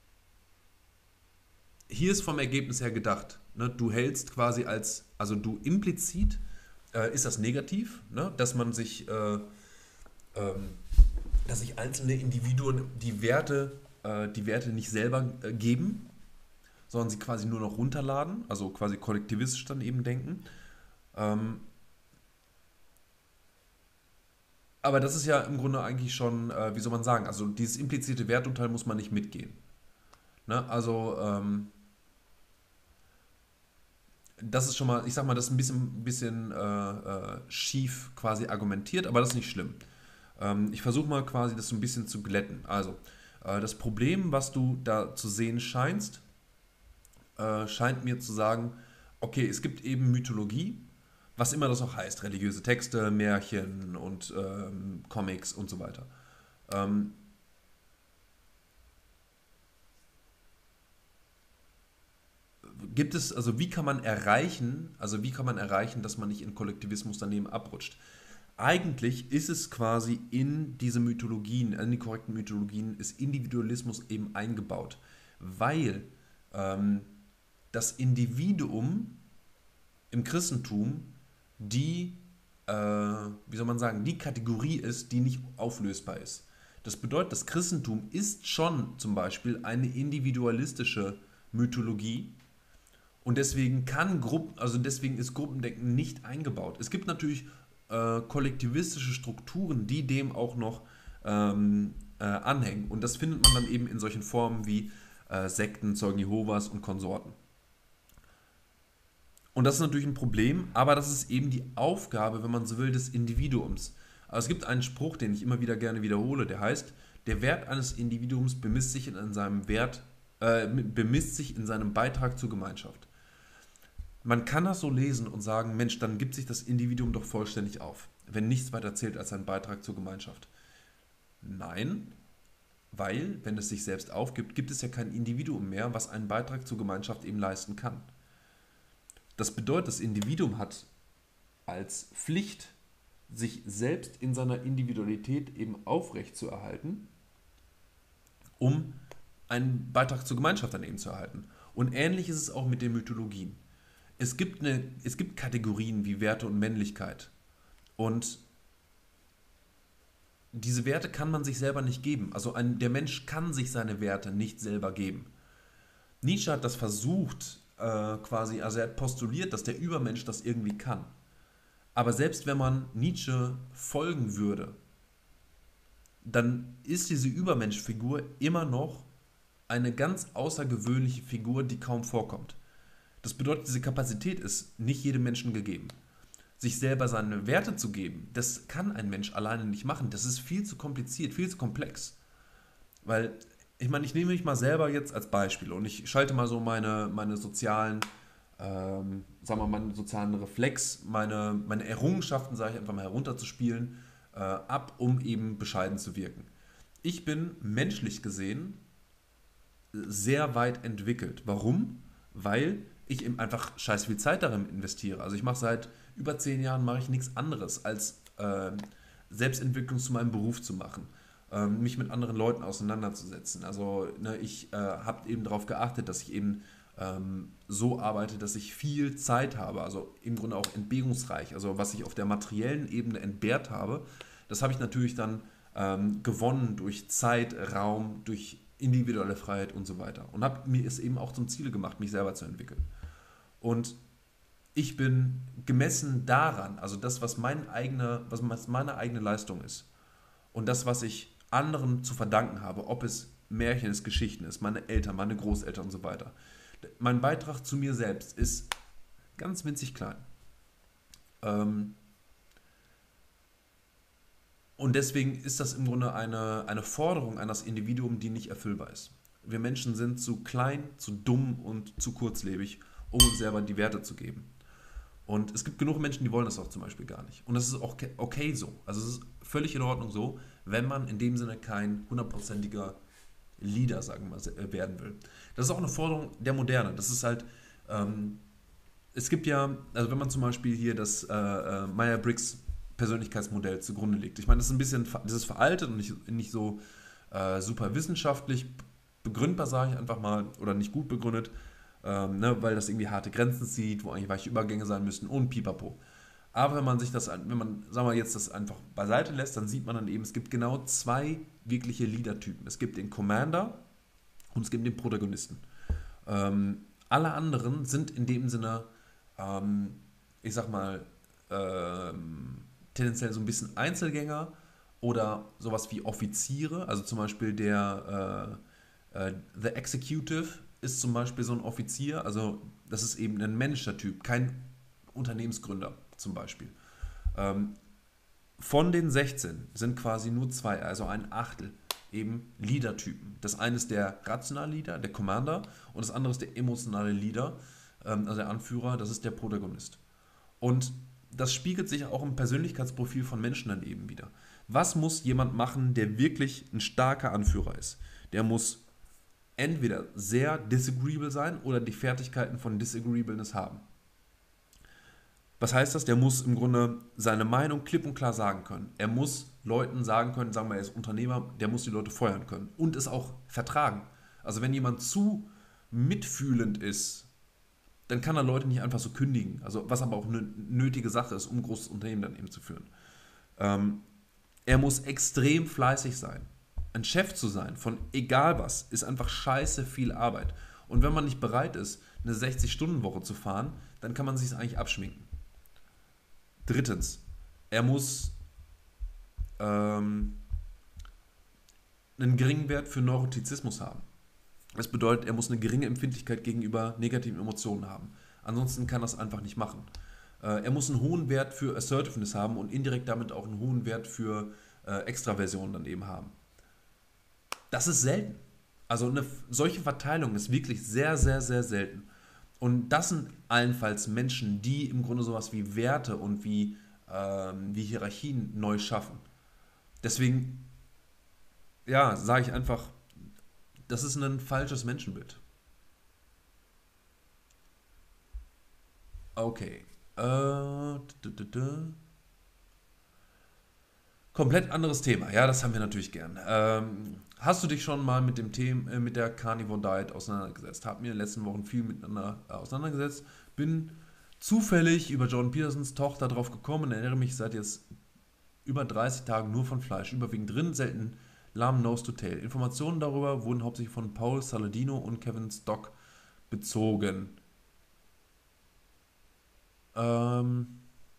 hier ist vom Ergebnis her gedacht, ne? Du hältst quasi als, also du implizit äh, ist das negativ, ne? Dass man sich, äh, ähm, dass sich einzelne Individuen die Werte, äh, die Werte nicht selber äh, geben, sondern sie quasi nur noch runterladen, also quasi kollektivistisch dann eben denken. Ähm, aber das ist ja im Grunde eigentlich schon, äh, wie soll man sagen, also dieses implizite Werturteil muss man nicht mitgehen. Ne? Also ähm, das ist schon mal, ich sag mal, das ist ein bisschen, bisschen äh, äh, schief quasi argumentiert, aber das ist nicht schlimm. Ähm, ich versuche mal quasi das so ein bisschen zu glätten. Also äh, das Problem, was du da zu sehen scheinst, äh, scheint mir zu sagen, okay, es gibt eben Mythologie, was immer das auch heißt, religiöse Texte, Märchen und ähm, Comics und so weiter. Ähm, gibt es, also wie kann man erreichen, also wie kann man erreichen, dass man nicht in Kollektivismus daneben abrutscht? Eigentlich ist es quasi in diese Mythologien, in die korrekten Mythologien, ist Individualismus eben eingebaut, weil ähm, das Individuum im Christentum die, äh, wie soll man sagen, die Kategorie ist, die nicht auflösbar ist. Das bedeutet, das Christentum ist schon zum Beispiel eine individualistische Mythologie und deswegen kann Gruppen, also deswegen ist Gruppendenken nicht eingebaut. Es gibt natürlich äh, kollektivistische Strukturen, die dem auch noch ähm, äh, anhängen und das findet man dann eben in solchen Formen wie äh, Sekten, Zeugen Jehovas und Konsorten. Und das ist natürlich ein Problem, aber das ist eben die Aufgabe, wenn man so will, des Individuums. Aber es gibt einen Spruch, den ich immer wieder gerne wiederhole, der heißt, der Wert eines Individuums bemisst sich in seinem Wert, äh, bemisst sich in seinem Beitrag zur Gemeinschaft. Man kann das so lesen und sagen, Mensch, dann gibt sich das Individuum doch vollständig auf, wenn nichts weiter zählt als sein Beitrag zur Gemeinschaft. Nein, weil, wenn es sich selbst aufgibt, gibt es ja kein Individuum mehr, was einen Beitrag zur Gemeinschaft eben leisten kann. Das bedeutet, das Individuum hat als Pflicht, sich selbst in seiner Individualität eben aufrechtzuerhalten, um einen Beitrag zur Gemeinschaft dann eben zu erhalten. Und ähnlich ist es auch mit den Mythologien. Es gibt, eine, es gibt Kategorien wie Werte und Männlichkeit. Und diese Werte kann man sich selber nicht geben. Also ein, der Mensch kann sich seine Werte nicht selber geben. Nietzsche hat das versucht, äh, quasi, also er hat postuliert, dass der Übermensch das irgendwie kann. Aber selbst wenn man Nietzsche folgen würde, dann ist diese Übermenschfigur immer noch eine ganz außergewöhnliche Figur, die kaum vorkommt. Das bedeutet, diese Kapazität ist nicht jedem Menschen gegeben. Sich selber seine Werte zu geben, das kann ein Mensch alleine nicht machen. Das ist viel zu kompliziert, viel zu komplex. Weil, ich meine, ich nehme mich mal selber jetzt als Beispiel und ich schalte mal so meine, meine sozialen, ähm, sagen wir mal, meinen sozialen Reflex, meine, meine Errungenschaften, sage ich einfach mal, herunterzuspielen, äh, ab, um eben bescheiden zu wirken. Ich bin menschlich gesehen sehr weit entwickelt. Warum? Weil ich eben einfach scheiß viel Zeit darin investiere. Also ich mache seit über zehn Jahren mache ich nichts anderes, als äh, Selbstentwicklung zu meinem Beruf zu machen, äh, mich mit anderen Leuten auseinanderzusetzen. Also ne, ich äh, habe eben darauf geachtet, dass ich eben ähm, so arbeite, dass ich viel Zeit habe, also im Grunde auch entbehrungsreich. Also was ich auf der materiellen Ebene entbehrt habe, das habe ich natürlich dann ähm, gewonnen durch Zeit, Raum, durch individuelle Freiheit und so weiter. Und habe mir es eben auch zum Ziel gemacht, mich selber zu entwickeln. Und ich bin gemessen daran, also das, was, mein eigener, was meine eigene Leistung ist und das, was ich anderen zu verdanken habe, ob es Märchen ist, Geschichten ist, meine Eltern, meine Großeltern und so weiter. Mein Beitrag zu mir selbst ist ganz winzig klein. Ähm, und deswegen ist das im Grunde eine, eine Forderung an das Individuum, die nicht erfüllbar ist. Wir Menschen sind zu klein, zu dumm und zu kurzlebig, um uns selber die Werte zu geben. Und es gibt genug Menschen, die wollen das auch zum Beispiel gar nicht. Und das ist auch okay so. Also es ist völlig in Ordnung so, wenn man in dem Sinne kein hundertprozentiger Leader, sagen wir mal, werden will. Das ist auch eine Forderung der Moderne. Das ist halt, ähm, es gibt ja, also wenn man zum Beispiel hier das äh, äh, Myers-Briggs Persönlichkeitsmodell zugrunde liegt. Ich meine, das ist ein bisschen, das ist veraltet und nicht, nicht so äh, super wissenschaftlich begründbar, sage ich einfach mal, oder nicht gut begründet, ähm, ne, weil das irgendwie harte Grenzen zieht, wo eigentlich weiche Übergänge sein müssten und pipapo. Aber wenn man sich das, wenn man, sagen wir jetzt das einfach beiseite lässt, dann sieht man dann eben, es gibt genau zwei wirkliche Leader-Typen. Es gibt den Commander und es gibt den Protagonisten. Ähm, alle anderen sind in dem Sinne, ähm, ich sag mal, ähm, tendenziell so ein bisschen Einzelgänger oder sowas wie Offiziere. Also zum Beispiel der äh, äh, The Executive ist zum Beispiel so ein Offizier. Also das ist eben ein Manager-Typ, kein Unternehmensgründer zum Beispiel. Ähm, von den sechzehn sind quasi nur zwei, also ein Achtel, eben Leader-Typen. Das eine ist der rationale Leader, der Commander, und das andere ist der emotionale Leader, ähm, also der Anführer, das ist der Protagonist. Und das spiegelt sich auch im Persönlichkeitsprofil von Menschen dann eben wieder. Was muss jemand machen, der wirklich ein starker Anführer ist? Der muss entweder sehr disagreeable sein oder die Fertigkeiten von Disagreeableness haben. Was heißt das? Der muss im Grunde seine Meinung klipp und klar sagen können. Er muss Leuten sagen können, sagen wir, er ist Unternehmer, der muss die Leute feuern können und es auch vertragen. Also wenn jemand zu mitfühlend ist, dann kann er Leute nicht einfach so kündigen. Also was aber auch eine nötige Sache ist, um ein großes Unternehmen dann eben zu führen. Ähm, er muss extrem fleißig sein. Ein Chef zu sein von egal was ist einfach scheiße viel Arbeit. Und wenn man nicht bereit ist, eine sechzig-Stunden-Woche zu fahren, dann kann man sich es eigentlich abschminken. Drittens, er muss ähm, einen geringen Wert für Neurotizismus haben. Das bedeutet, er muss eine geringe Empfindlichkeit gegenüber negativen Emotionen haben. Ansonsten kann er es einfach nicht machen. Äh, er muss einen hohen Wert für Assertiveness haben und indirekt damit auch einen hohen Wert für äh, Extraversion dann eben haben. Das ist selten. Also eine solche Verteilung ist wirklich sehr, sehr, sehr selten. Und das sind allenfalls Menschen, die im Grunde sowas wie Werte und wie, ähm, wie Hierarchien neu schaffen. Deswegen, ja, sage ich einfach, das ist ein falsches Menschenbild. Okay. Äh, d -d -d Komplett anderes Thema. Ja, das haben wir natürlich gern. Ähm, hast du dich schon mal mit dem Thema, äh, mit der Carnivore Diet auseinandergesetzt? Hab mir in den letzten Wochen viel miteinander äh, auseinandergesetzt. Bin zufällig über Jordan Petersons Tochter drauf gekommen und erinnere mich seit jetzt über dreißig Tagen nur von Fleisch, überwiegend drin, selten Lamm Nose to Tail. Informationen darüber wurden hauptsächlich von Paul Saladino und Kevin Stock bezogen. Ähm,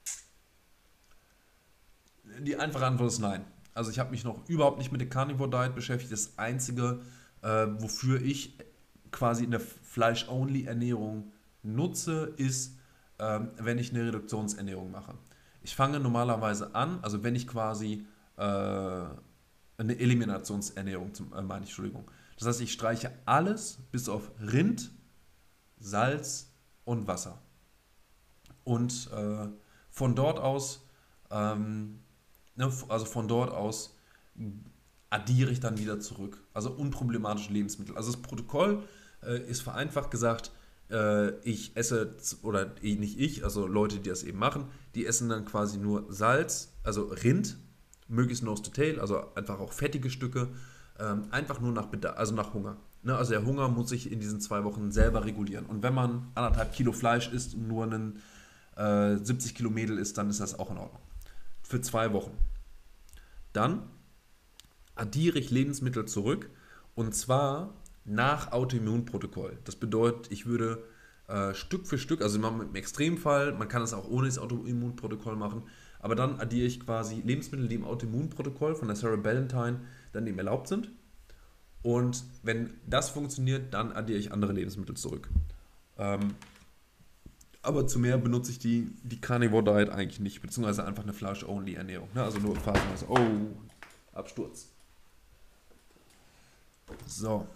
die einfache Antwort ist nein. Also ich habe mich noch überhaupt nicht mit der Carnivore Diet beschäftigt. Das Einzige, äh, wofür ich quasi eine Fleisch-Only-Ernährung nutze, ist, ähm, wenn ich eine Reduktionsernährung mache. Ich fange normalerweise an, also wenn ich quasi äh, eine Eliminationsernährung, zum, äh, meine ich, Entschuldigung. Das heißt, ich streiche alles bis auf Rind, Salz und Wasser. Und äh, von dort aus, ähm, ne, also von dort aus addiere ich dann wieder zurück. Also unproblematische Lebensmittel. Also das Protokoll äh, ist vereinfacht gesagt, äh, ich esse, oder nicht ich, also Leute, die das eben machen, die essen dann quasi nur Salz, also Rind, möglichst nose to tail, also einfach auch fettige Stücke, ähm, einfach nur nach Bedarf, also nach Hunger. Ne? Also der Hunger muss sich in diesen zwei Wochen selber regulieren. Und wenn man anderthalb Kilo Fleisch isst und nur einen äh, siebzig Kilo Mädel isst, dann ist das auch in Ordnung. Für zwei Wochen. Dann addiere ich Lebensmittel zurück und zwar nach Autoimmunprotokoll. Das bedeutet, ich würde äh, Stück für Stück, also im Extremfall, man kann es auch ohne das Autoimmunprotokoll machen, aber dann addiere ich quasi Lebensmittel, die im Autoimmunprotokoll von der Sarah Ballantyne dann eben erlaubt sind. Und wenn das funktioniert, dann addiere ich andere Lebensmittel zurück. Ähm, aber zu mehr benutze ich die, die Carnivore Diet eigentlich nicht, beziehungsweise einfach eine Fleisch-Only-Ernährung. Ne? Also nur phasenweise. Oh, Absturz. So.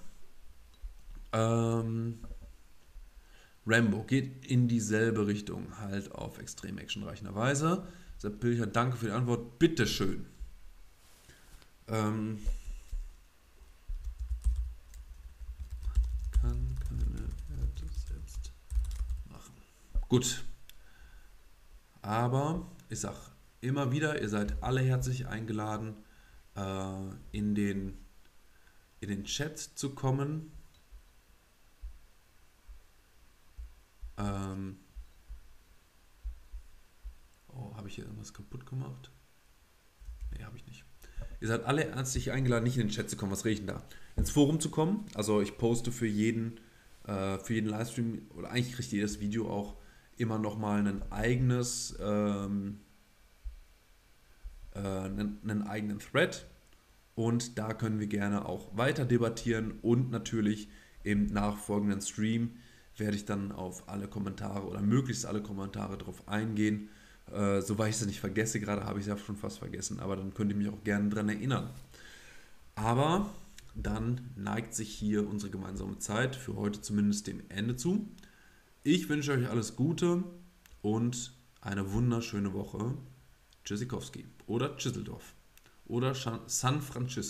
Ähm, Rambo geht in dieselbe Richtung, halt auf extrem actionreicher Weise. Sepp Pilcher, danke für die Antwort. Bitteschön. Ähm, kann keine Werte selbst machen. Gut. Aber ich sag, immer wieder, ihr seid alle herzlich eingeladen, äh, in den, in den Chat zu kommen. Ähm, oh, habe ich hier irgendwas kaputt gemacht? Nee, habe ich nicht. Ihr seid alle herzlich eingeladen, nicht in den Chat zu kommen. Was rede ich denn da? Ins Forum zu kommen. Also ich poste für jeden, äh, für jeden Livestream oder eigentlich kriegt jedes Video auch immer nochmal ein eigenes, ähm, äh, einen, einen eigenen Thread. Und da können wir gerne auch weiter debattieren und natürlich im nachfolgenden Stream werde ich dann auf alle Kommentare oder möglichst alle Kommentare drauf eingehen. Äh, soweit ich es nicht vergesse, gerade habe ich es ja schon fast vergessen, aber dann könnt ihr mich auch gerne daran erinnern. Aber dann neigt sich hier unsere gemeinsame Zeit für heute zumindest dem Ende zu. Ich wünsche euch alles Gute und eine wunderschöne Woche. Tschüssikowski oder Tschüsseldorf oder San Francisco.